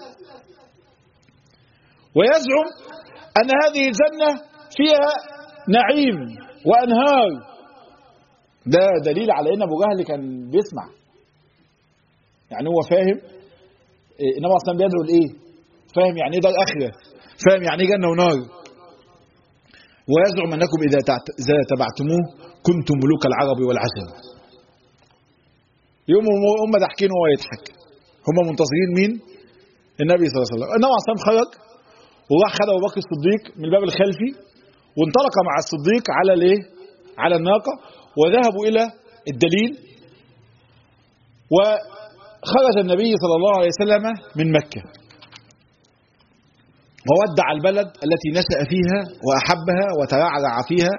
ويزعم ان هذه الجنه فيها نعيم وانهار. ده دليل على ان ابو جهل كان بيسمع، يعني هو فاهم النبي اصلا بيدعو لايه، فاهم يعني ايه ده الاخره، فاهم يعني ايه جنه ونار. ويزعم انكم اذا اذا تبعتموه كنتم ملوك العرب والعجم. يوم هم ضاحكين وهو يضحك، هم منتظرين مين؟ النبي صلى الله عليه وسلم. النبي عليه الصلاه خرج وراح خد ابو بكر الصديق من الباب الخلفي، وانطلق مع الصديق على الايه؟ على الناقه، وذهبوا الى الدليل. وخرج النبي صلى الله عليه وسلم من مكه وودع البلد التي نشأ فيها وأحبها وترعرع فيها،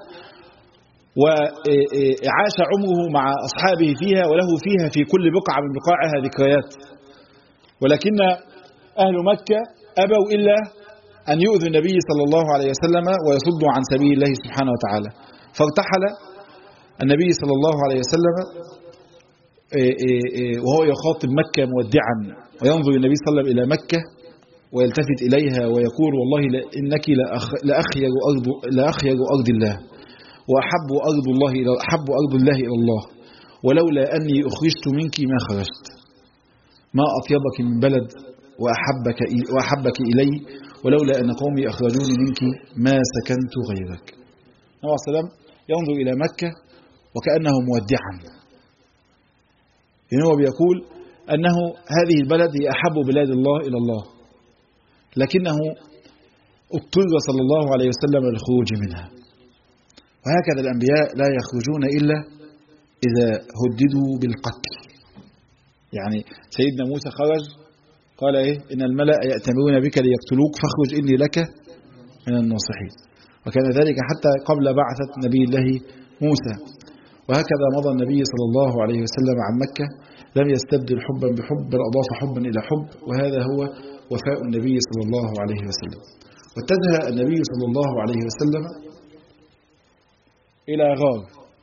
وعاش عمره مع أصحابه فيها، وله فيها في كل بقعة من بقاعها ذكريات. ولكن أهل مكة أبوا إلا أن يؤذوا النبي صلى الله عليه وسلم ويصدوا عن سبيل الله سبحانه وتعالى. فارتحل النبي صلى الله عليه وسلم وهو يخاطب مكة مودعا، وينظر النبي صلى الله عليه وسلم إلى مكة ويلتفت إليها ويقول والله إنك لأخير أرض, لأخير أرض الله، وأحب أرض الله إلى أحب أرض الله إلى الله، ولولا أني أخرجت منك ما خرجت، ما أطيبك من بلد وأحبك, وأحبك إلي، ولولا أن قومي أخرجوني منك ما سكنت غيرك. النبي عليه السلام ينظر إلى مكة وكأنه مودعا، يعني هو بيقول أنه هذه البلد هي أحب بلاد الله إلى الله، لكنه اضطر صلى الله عليه وسلم للخروج منها. وهكذا الأنبياء لا يخرجون إلا إذا هددوا بالقتل. يعني سيدنا موسى خرج قال إيه؟ إن الملأ يأتمرون بك ليقتلوك فاخرج إني لك من الناصحين. وكان ذلك حتى قبل بعثة نبي الله موسى. وهكذا مضى النبي صلى الله عليه وسلم عن مكة، لم يستبدل حبا بحب بل أضاف حبا إلى حب، وهذا هو وفاء النبي صلى الله عليه وسلم. واتجه النبي صلى الله عليه وسلم إلى غار.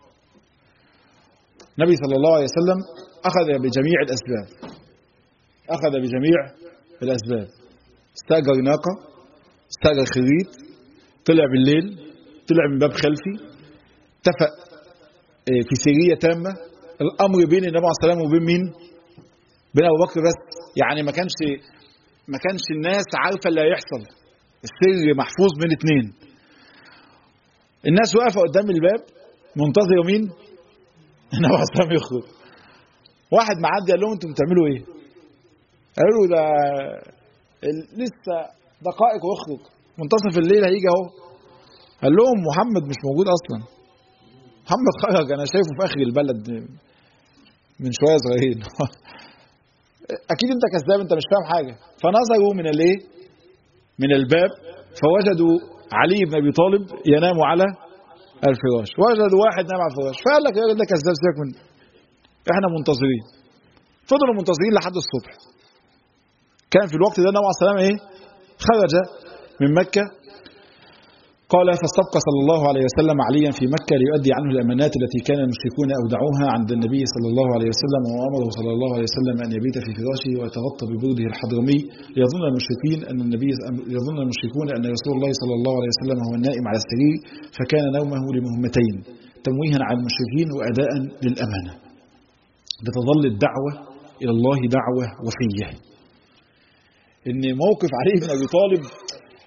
النبي صلى الله عليه وسلم أخذ بجميع الأسباب، أخذ بجميع الأسباب استأجر ناقة، استأجر خريط، طلع بالليل، طلع من باب خلفي، اتفق في سرية تامة. الأمر بين النبي عليه الصلاة والسلام وبين مين؟ بين أبو بكر بس، يعني ما كانش ما كانش الناس عارفة اللي هيحصل، السر محفوظ بين اتنين. الناس واقفة قدام الباب منتظرة مين؟ النبي عليه الصلاة والسلام يخرج. واحد معدي قال لهم انتم بتعملوا ايه؟ قالوا له ده لسه دقائق ويخرج، منتصف الليل هيجي اهو. قال لهم محمد مش موجود اصلا، محمد خرج، انا شايفه في اخر البلد من شويه صغيرين. اكيد انت كذاب، انت مش فاهم حاجه. فنظروا من الايه؟ من الباب فوجدوا علي بن ابي طالب ينام على الفراش، وجدوا واحد نام على الفراش. فقال لك يا راجل ده كذاب، سيبك من احنا منتظرين. فضلوا منتظرين لحد الصبح. كان في الوقت ده النبي عليه الصلاه والسلام ايه؟ خرج من مكه. قال فاستبقى صلى الله عليه وسلم عليا في مكة ليؤدي عنه الأمانات التي كان المشركون أودعوها عند النبي صلى الله عليه وسلم، وأمره صلى الله عليه وسلم أن يبيت في فراشه ويتغطى ببرده الحضرمي. يظن المشركين أن النبي يظن المشركون أن رسول الله صلى الله عليه وسلم هو النائم على السرير، فكان نومه لمهمتين: تمويها على المشركين وأداء للأمانة. بتظل الدعوة إلى الله دعوة وفية. إن موقف علي بن أبي طالب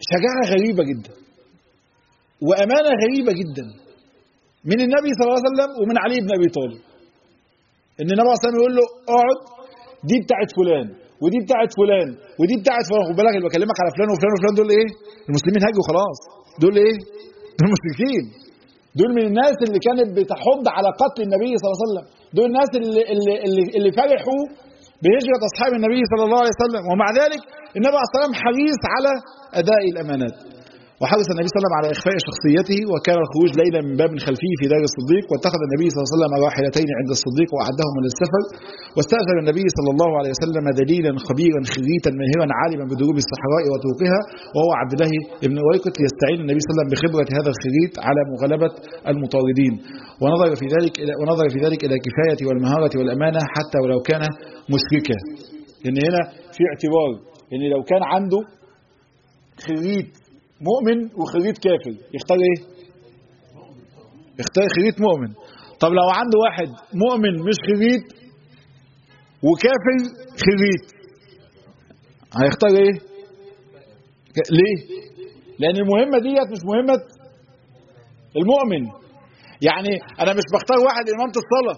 شجاعة غريبة جدا وأمانة غريبة جدا من النبي صلى الله عليه وسلم ومن علي بن أبي طالب. إن النبي صلى الله عليه وسلم يقول له اقعد، دي بتاعت فلان ودي بتاعت فلان ودي بتاعت فلان. خد بالك اللي بكلمك على فلان وفلان وفلان دول إيه؟ المسلمين هاجوا خلاص. دول إيه؟ دول مشركين. دول من الناس اللي كانت بتحض على قتل النبي صلى الله عليه وسلم. دول الناس اللي اللي اللي, اللي فرحوا بهجرة أصحاب النبي صلى الله عليه وسلم، ومع ذلك النبي عليه الصلاة والسلام حريص على أداء الأمانات. وحرص النبي صلى الله عليه وسلم على إخفاء شخصيته، وكان الخروج ليلا من باب خلفيه في دار الصديق، واتخذ النبي صلى الله عليه وسلم راحلتين عند الصديق وأعدهما للسفر، واستأثر النبي صلى الله عليه وسلم دليلا خبيرا خريتا ماهرا عالما بدروب الصحراء وطرقها، وهو عبد الله بن أويقط، ليستعين النبي صلى الله عليه وسلم بخبرة هذا الخريت على مغالبة المطاردين. ونظر في ذلك إلى ونظر في ذلك إلى الكفاية والمهارة والأمانة حتى ولو كان مشركا. لأن هنا في اعتبار إن لو كان عنده خريت مؤمن وخريت كافر يختار ايه؟ يختار خريت مؤمن. طب لو عنده واحد مؤمن مش خريت وكافر خريت هيختار ايه؟ ليه؟ لان المهمة ديت مش مهمة المؤمن. يعني انا مش بختار واحد امامة الصلاة،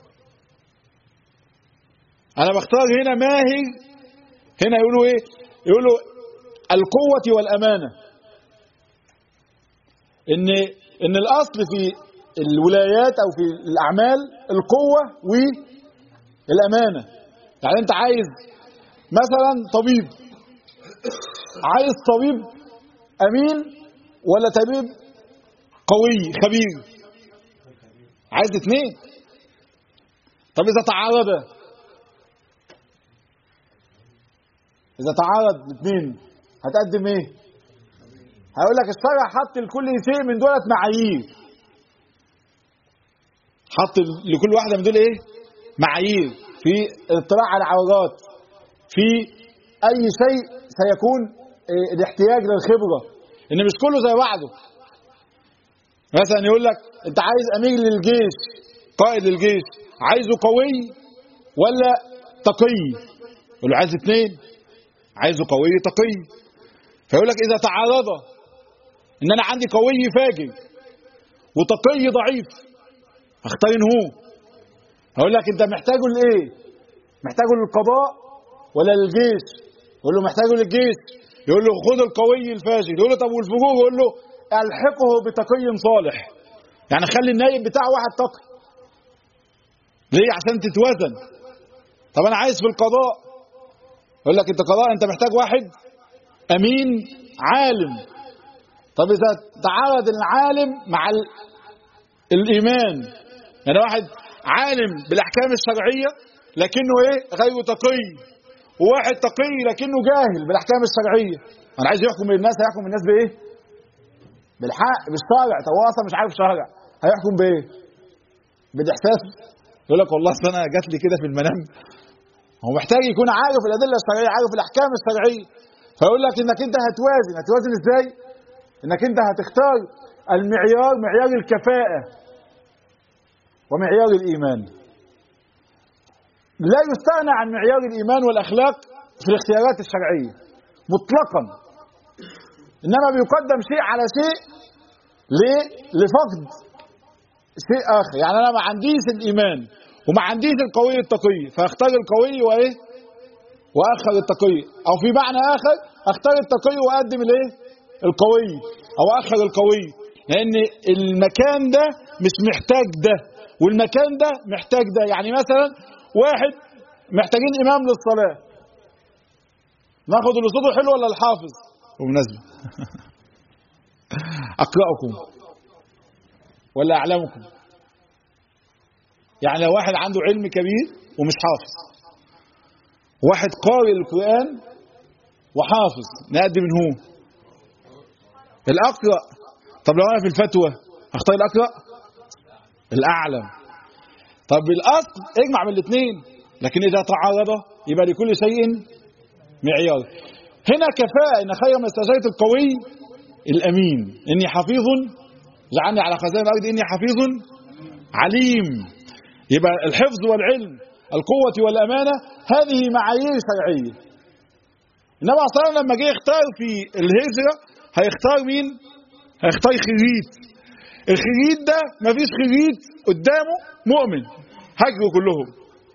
انا بختار هنا ماهر. هنا يقولوا ايه؟ يقولوا القوة والامانة. ان ان الاصل في الولايات او في الاعمال القوه والامانه. يعني انت عايز مثلا طبيب، عايز طبيب امين ولا طبيب قوي خبير؟ عايز اثنين. طب اذا تعارض اذا تعارض الاثنين هتقدم ايه؟ هقول لك الشرع حط لكل شيء من دولت معايير. حط لكل واحده من دول ايه؟ معايير في الاطلاع على العورات، في اي شيء سيكون إيه الاحتياج للخبره، ان مش كله زي بعضه. مثلا يقول لك انت عايز امير للجيش، قائد للجيش، عايزه قوي ولا تقي؟ يقول له عايز اثنين، عايزه قوي تقي. فيقول لك اذا تعارض ان انا عندي قوي فاجر وتقي ضعيف اختار ان هو. هقول لك انت محتاجه لايه؟ محتاجه للقضاء ولا للجيش؟ يقول له محتاجه للجيش. يقول له خد القوي الفاجر. يقول له طب والفجور؟ يقول له الحقه بتقي صالح. يعني خلي النائب بتاعه واحد تقي. ليه؟ عشان تتوازن. طب انا عايز في القضاء. يقول لك انت قضاء انت محتاج واحد امين عالم. طب إذا تعارض العالم مع الإيمان، يعني واحد عالم بالأحكام الشرعية لكنه إيه؟ غير تقي، وواحد تقي لكنه جاهل بالأحكام الشرعية. أنا عايز يحكم الناس، هيحكم الناس بإيه؟ بالحق بالشرع. طب هو أصلا مش عارف شرع، هيحكم بإيه؟ بالإحساس. يقول لك والله أصل أنا جات لي كده في المنام. هو محتاج يكون عارف الأدلة الشرعية، عارف الأحكام الشرعية. فيقول لك إنك أنت هتوازن. هتوازن إزاي؟ انك انت هتختار المعيار، معيار الكفاءة ومعيار الايمان. لا يستغنى عن معيار الايمان والاخلاق في الاختيارات الشرعية مطلقا، انما بيقدم شيء على شيء ليه؟ لفقد شيء اخر. يعني انا ما عنديش الايمان وما عنديش القوي التقي، فاختار القوي وايه؟ واخر التقي. او في معنى اخر اختار التقي واقدم الايه؟ القوي او اخر القوي. لان المكان ده مش محتاج ده والمكان ده محتاج ده. يعني مثلا واحد محتاجين امام للصلاة، ناخد اللي صوته حلو ولا الحافظ؟ وبمناسبة اقرأكم ولا اعلمكم. يعني لو واحد عنده علم كبير ومش حافظ، واحد قارئ القرآن وحافظ، نقدم من هو الأقرأ. طب لو أنا في الفتوى أختار الأقرأ الأعلم. طب الأصل اجمع من الاثنين، لكن إذا تعارض يبقى لكل شيء معيار. هنا كفاءة إن خير ما استجرت القوي الأمين. إني حفيظ جعلني على خزائن الأرض إني حفيظ عليم. يبقى الحفظ والعلم، القوة والأمانة، هذه معايير شرعية. النبي صلى الله عليه وسلم لما جه يختار في الهجرة هيختار مين؟ هيختار خريت. الخريت ده مفيش خريت قدامه مؤمن، هجروا كلهم.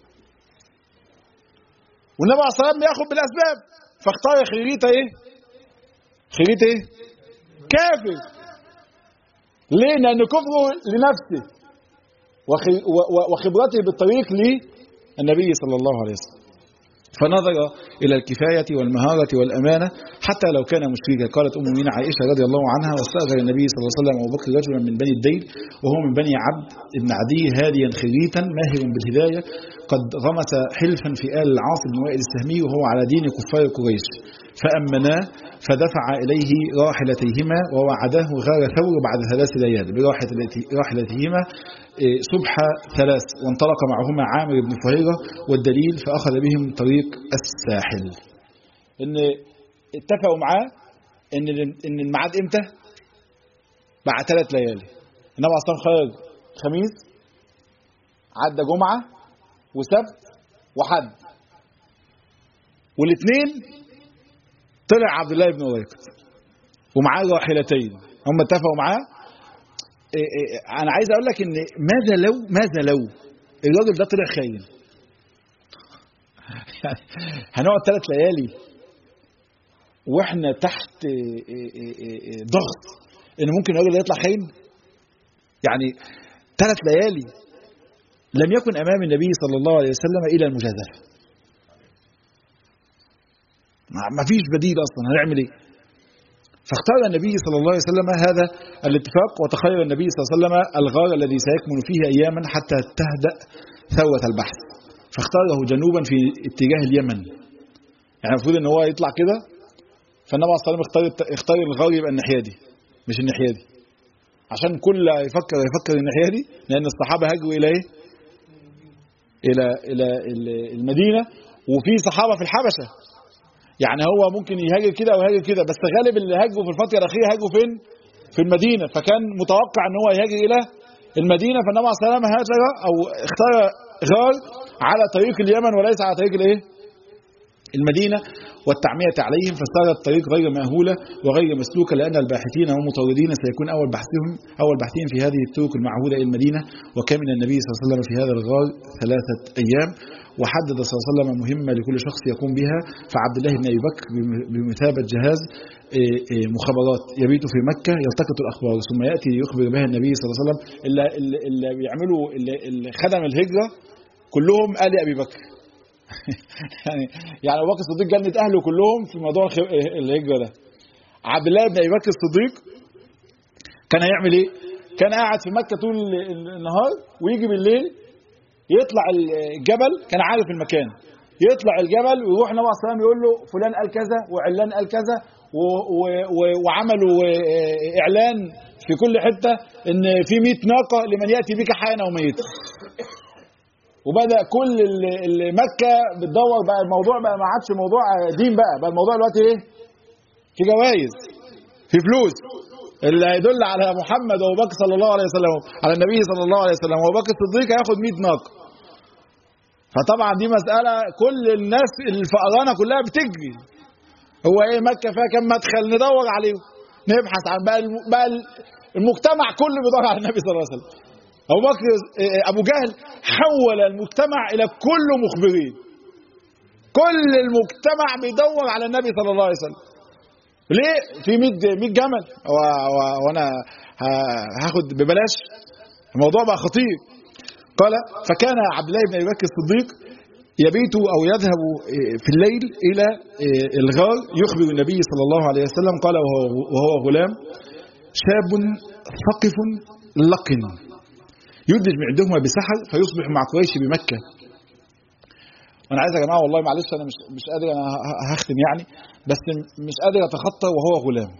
والنبي عليه الصلاة والسلام بياخد بالأسباب، فاختار خريت ايه؟ خريت ايه؟ كافر. ليه؟ لأن كفره لنفسه وخبرته بالطريق للنبي صلى الله عليه وسلم. فنظر إلى الكفاية والمهارة والأمانة حتى لو كان مشركا. قالت أم المؤمنين عائشة رضي الله عنها: واستأجر النبي صلى الله عليه وسلم أبو بكر رجلا من بني الديل وهو من بني عبد بن عدي هاديا خريتا ماهر بالهداية قد غمس حلفا في آل العاص بن وائل السهمي وهو على دين كفار قريش، فأمناه فدفع إليه راحلتيهما ووعداه غار ثور بعد ثلاث ليال براحلتيهما صبح ثلاث، وانطلق معهما عامر بن فهيرة والدليل فأخذ بهم طريق الساحل. إن اتفقوا معاه إن إن الميعاد إمتى؟ بعد ثلاث ليالي. النبي عليه الصلاة والسلام خرج خميس، عدى جمعة وسبت وحد، والاثنين طلع عبد الله بن أريقط ومعاه راحلتين. هم اتفقوا معاه. أنا عايز أقول لك إن ماذا لو ماذا لو الراجل ده طلع خاين؟ هنقعد ثلاث ليالي وإحنا تحت ضغط إن ممكن الراجل ده يطلع خاين. يعني ثلاث ليالي لم يكن أمام النبي صلى الله عليه وسلم إلى المجازفة. ما فيش بديل أصلا، هنعمل إيه؟ فاختار النبي صلى الله عليه وسلم هذا الاتفاق، وتخير النبي صلى الله عليه وسلم الغار الذي سيكمن فيه أياما حتى تهدأ ثورة البحث، فاختاره جنوبا في اتجاه اليمن. يعني المفروض ان هو يطلع كده، فالنبي صلى الله عليه وسلم اختار اختار الغار يبقى الناحية دي مش الناحية دي، عشان كل يفكر يفكر الناحية دي، لأن الصحابة هاجروا إلى إيه؟ إلى إلى المدينة، وفي صحابة في الحبشة. يعني هو ممكن يهاجر كده او يهاجر كده، بس غالب اللي هاجروا في الفتره الاخيره هاجروا فين؟ في المدينه، فكان متوقع ان هو يهاجر الى المدينه. فالنبي عليه الصلاه والسلام هاجر او اختار غار على طريق اليمن وليس على طريق الايه؟ المدينه، والتعميه عليهم، فصارت الطريق غير مأهوله وغير مسلوكه، لان الباحثين والمطوردين سيكون اول بحثهم اول باحثين في هذه الطرق المعهوله الى المدينه. وكان من النبي صلى الله عليه وسلم في هذا الغار ثلاثه ايام، وحدد صلى الله عليه وسلم مهمة لكل شخص يقوم بها. فعبد الله بن أبي بكر بمثابة جهاز مخابرات يبيت في مكة يلتقط الأخبار ثم يأتي يخبر بها النبي صلى الله عليه وسلم. اللي, اللي بيعملوا اللي خدم الهجرة كلهم آل أبي بكر. يعني يعني أبو بكر الصديق جنة أهله كلهم في موضوع الهجرة ده. عبد الله بن أبي بكر الصديق كان هيعمل إيه؟ كان قاعد في مكة طول النهار، ويجي بالليل يطلع الجبل، كان عارف المكان، يطلع الجبل ويروح النبي عليه الصلاه والسلام يقول له فلان قال كذا وعلان قال كذا، وعملوا اعلان في كل حته ان في مئة ناقه لمن ياتي بك حيا او ميتا. وبدا كل مكه بتدور بقى، الموضوع بقى ما عادش موضوع دين، بقى بقى الموضوع دلوقتي ايه؟ في جوائز، في فلوس. اللي هيدل على محمد وابو بكر صلى الله عليه وسلم، على النبي صلى الله عليه وسلم وابو بكر الصديق هياخد مئة ناقه. فطبعا دي مساله كل الناس الفقرانه كلها بتجري. هو ايه مكه فيها كم مدخل؟ ندور عليه، نبحث عن بقى بقى المجتمع كله بيدور على النبي صلى الله عليه وسلم. ابو بكر ابو جهل حول المجتمع الى كله مخبرين، كل المجتمع بيدور على النبي صلى الله عليه وسلم. ليه؟ في مئة جمل وانا هاخد ببلاش؟ الموضوع بقى خطير. قال: فكان عبد الله بن ابي بكر الصديق يبيت او يذهب في الليل الى الغار يخبر النبي صلى الله عليه وسلم. قال: وهو غلام شاب ثقف لقن يدرج معدهما بسحر فيصبح مع قريش بمكه. وانا عايز يا جماعه والله معلش انا مش مش قادر، انا هختم يعني، بس مش قادر اتخطى وهو غلام.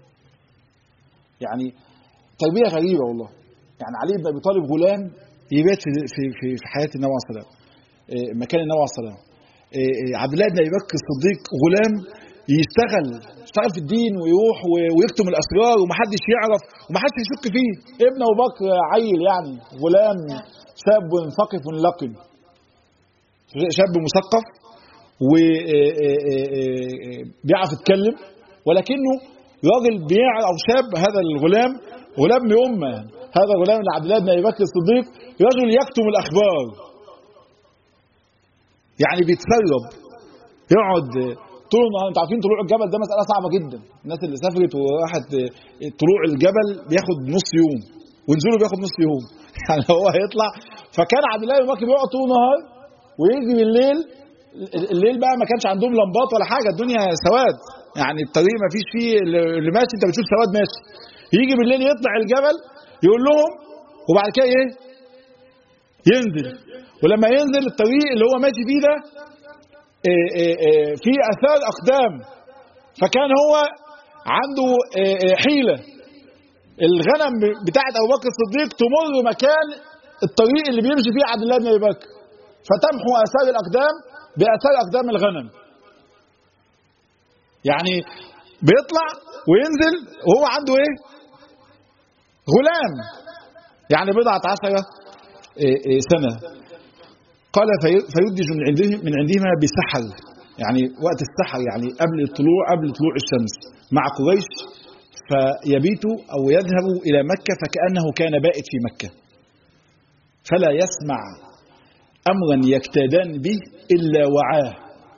يعني تربيه غريبه والله. يعني علي بن ابي طالب غلام يبات في في في, في حياه النبي عليه الصلاه والسلام، مكان النبي عليه الصلاه والسلام. عبد الله بن ابي بكر الصديق غلام يشتغل يشتغل في الدين ويروح ويكتم الاسرار ومحدش يعرف ومحدش يشك فيه. ابن ابو بكر عيل يعني، غلام شاب ثقف لقن، شاب مثقف وبيعرف يتكلم، ولكنه راجل بيعرف أو شاب، هذا الغلام غلام من أمة، هذا غلام لعبد الله بن أبي بكر الصديق رجل يكتم الأخبار، يعني بيتسرب، يقعد طول النهار. انتوا عارفين طلوع الجبل ده مسألة صعبة جدا، الناس اللي سافرت وراحت طلوع الجبل بياخد نص يوم ونزوله بياخد نص يوم يعني هو هيطلع. فكان عبد الله بن بكر بيقعد طول النهار ويجي بالليل، الليل بقى ما كانش عندهم لمبات ولا حاجة، الدنيا سواد، يعني الطريق ما فيش فيه اللي ماشي انت بتشوف سواد ماشي. يجي بالليل يطلع الجبل يقول لهم، وبعد كده ايه ينزل، ولما ينزل الطريق اللي هو ماشي فيه ده إيه إيه إيه في اثار اقدام، فكان هو عنده إيه إيه حيلة، الغنم بتاعت ابو بكر الصديق تمر مكان الطريق اللي بيمشي فيه عبد الله بن ابي بكر، فتمحو اثار الاقدام باثار اقدام الغنم. يعني بيطلع وينزل وهو عنده ايه غلام، يعني بضعة عشرة سنة. قال فيدج من عندهم من عندهما بسحر، يعني وقت السحر، يعني قبل الطلوع، قبل طلوع الشمس مع قريش، فيبيت أو يذهب إلى مكة فكأنه كان بائت في مكة، فلا يسمع أمرا يكتادان به إلا وعاه.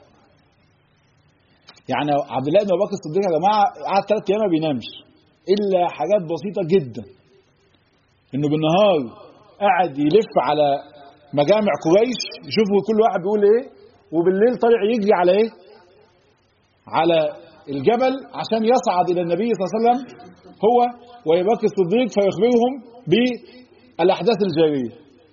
يعني عبد الله بن أبي بكر الصديق يا جماعة قعد ثلاث أيام ما بينامش إلا حاجات بسيطة جدا، إنه بالنهار قاعد يلف على مجامع قريش يشوفوا كل واحد بيقول إيه، وبالليل طالع يجري على إيه، على الجبل عشان يصعد إلى النبي صلى الله عليه وسلم هو وأبي بكر الصديق فيخبرهم بالأحداث الجارية،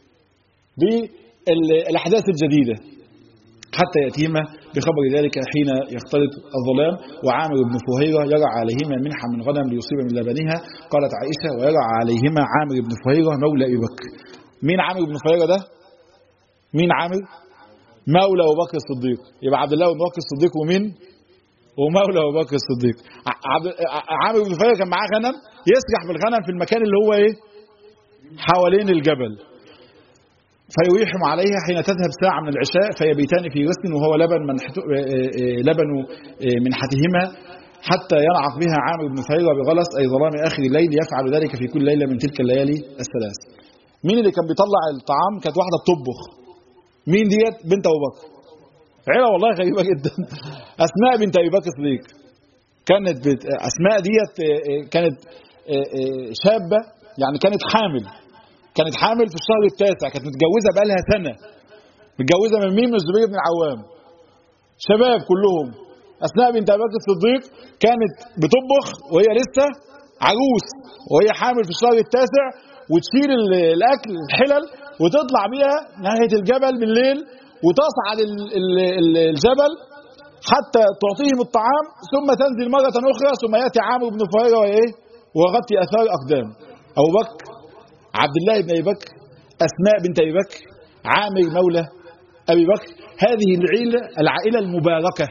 بالأحداث الجديدة، حتى يأتيهما بخبر ذلك حين يختلط الظلام. وعامر بن فهيرة يرعى عليهما منحا من غنم ليصيب من لبنها، قالت عائشة ويرعى عليهما عامر بن فهيرة مولى أبي بكر. مين عامر بن فهيرة ده؟ مين عامر؟ مولى أبو بكر الصديق. يبقى عبد الله بن بكر الصديق ومين؟ ومولى أبو بكر الصديق. عامر بن فهيرة كان معاه غنم، يسرح بالغنم في المكان اللي هو ايه حوالين الجبل، فيريحم عليها حين تذهب ساعة من العشاء فيبيتان في غسل وهو لبن من لبن منحتهما حتى ينعق بها عامر بن فهيرة بغلس أي ظلام آخر الليل، يفعل ذلك في كل ليلة من تلك الليالي الثلاث. مين اللي كان بيطلع الطعام؟ كانت واحدة بتطبخ. مين ديت؟ بنت أبو بكر. عيلة والله غريبة جدا. أسماء بنت أبي بكر الصديق. كانت بت... أسماء ديت كانت شابة، يعني كانت حامل، كانت حامل في الشهر التاسع، كانت متجوزة بقالها سنة. متجوزة من مين؟ من الزبير بن العوام. شباب كلهم. أسماء بنت أبي بكر الصديق كانت بتطبخ وهي لسه عروس، وهي حامل في الشهر التاسع، وتشيل الأكل الحلل وتطلع بيها ناحية الجبل بالليل، وتصعد الجبل حتى تعطيهم الطعام، ثم تنزل مرة أخرى، ثم يأتي عامر بن فهيرة وإيه ويغطي أثار أقدام. أبو بكر، عبد الله بن أبي بكر، أسماء بنت أبي بكر، عامر مولى أبي بكر. هذه العيلة العائلة المباركة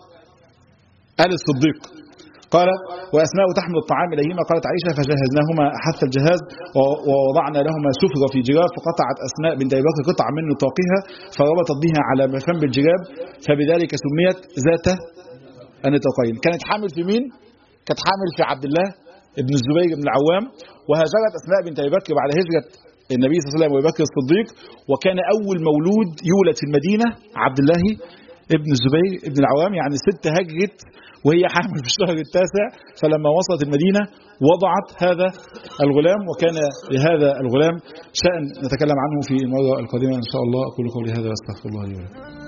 آل الصديق. قال وأسماء تحمل الطعام إليهما، قالت عائشة فجهزناهما أحث الجهاز ووضعنا لهما سفرة في جراب، فقطعت أسماء بنت أبي بكر قطعا من نطاقها فربطت بها على مفم الجراب، فبذلك سميت ذات النطاقين. كانت حامل في مين؟ كانت حامل في عبد الله ابن الزبير بن العوام. وهاجرت أسماء بنت أبي بكر بعد هجرة النبي صلى الله عليه وسلم وأبي بكر الصديق، وكان أول مولود يولد في المدينة عبد الله ابن الزبير ابن العوام. يعني ست هجرت وهي حامل في الشهر التاسع، فلما وصلت المدينة وضعت هذا الغلام، وكان لهذا الغلام شأن نتكلم عنه في المرة القادمة إن شاء الله. أقول قولي هذا وأستغفر الله لي ولكم.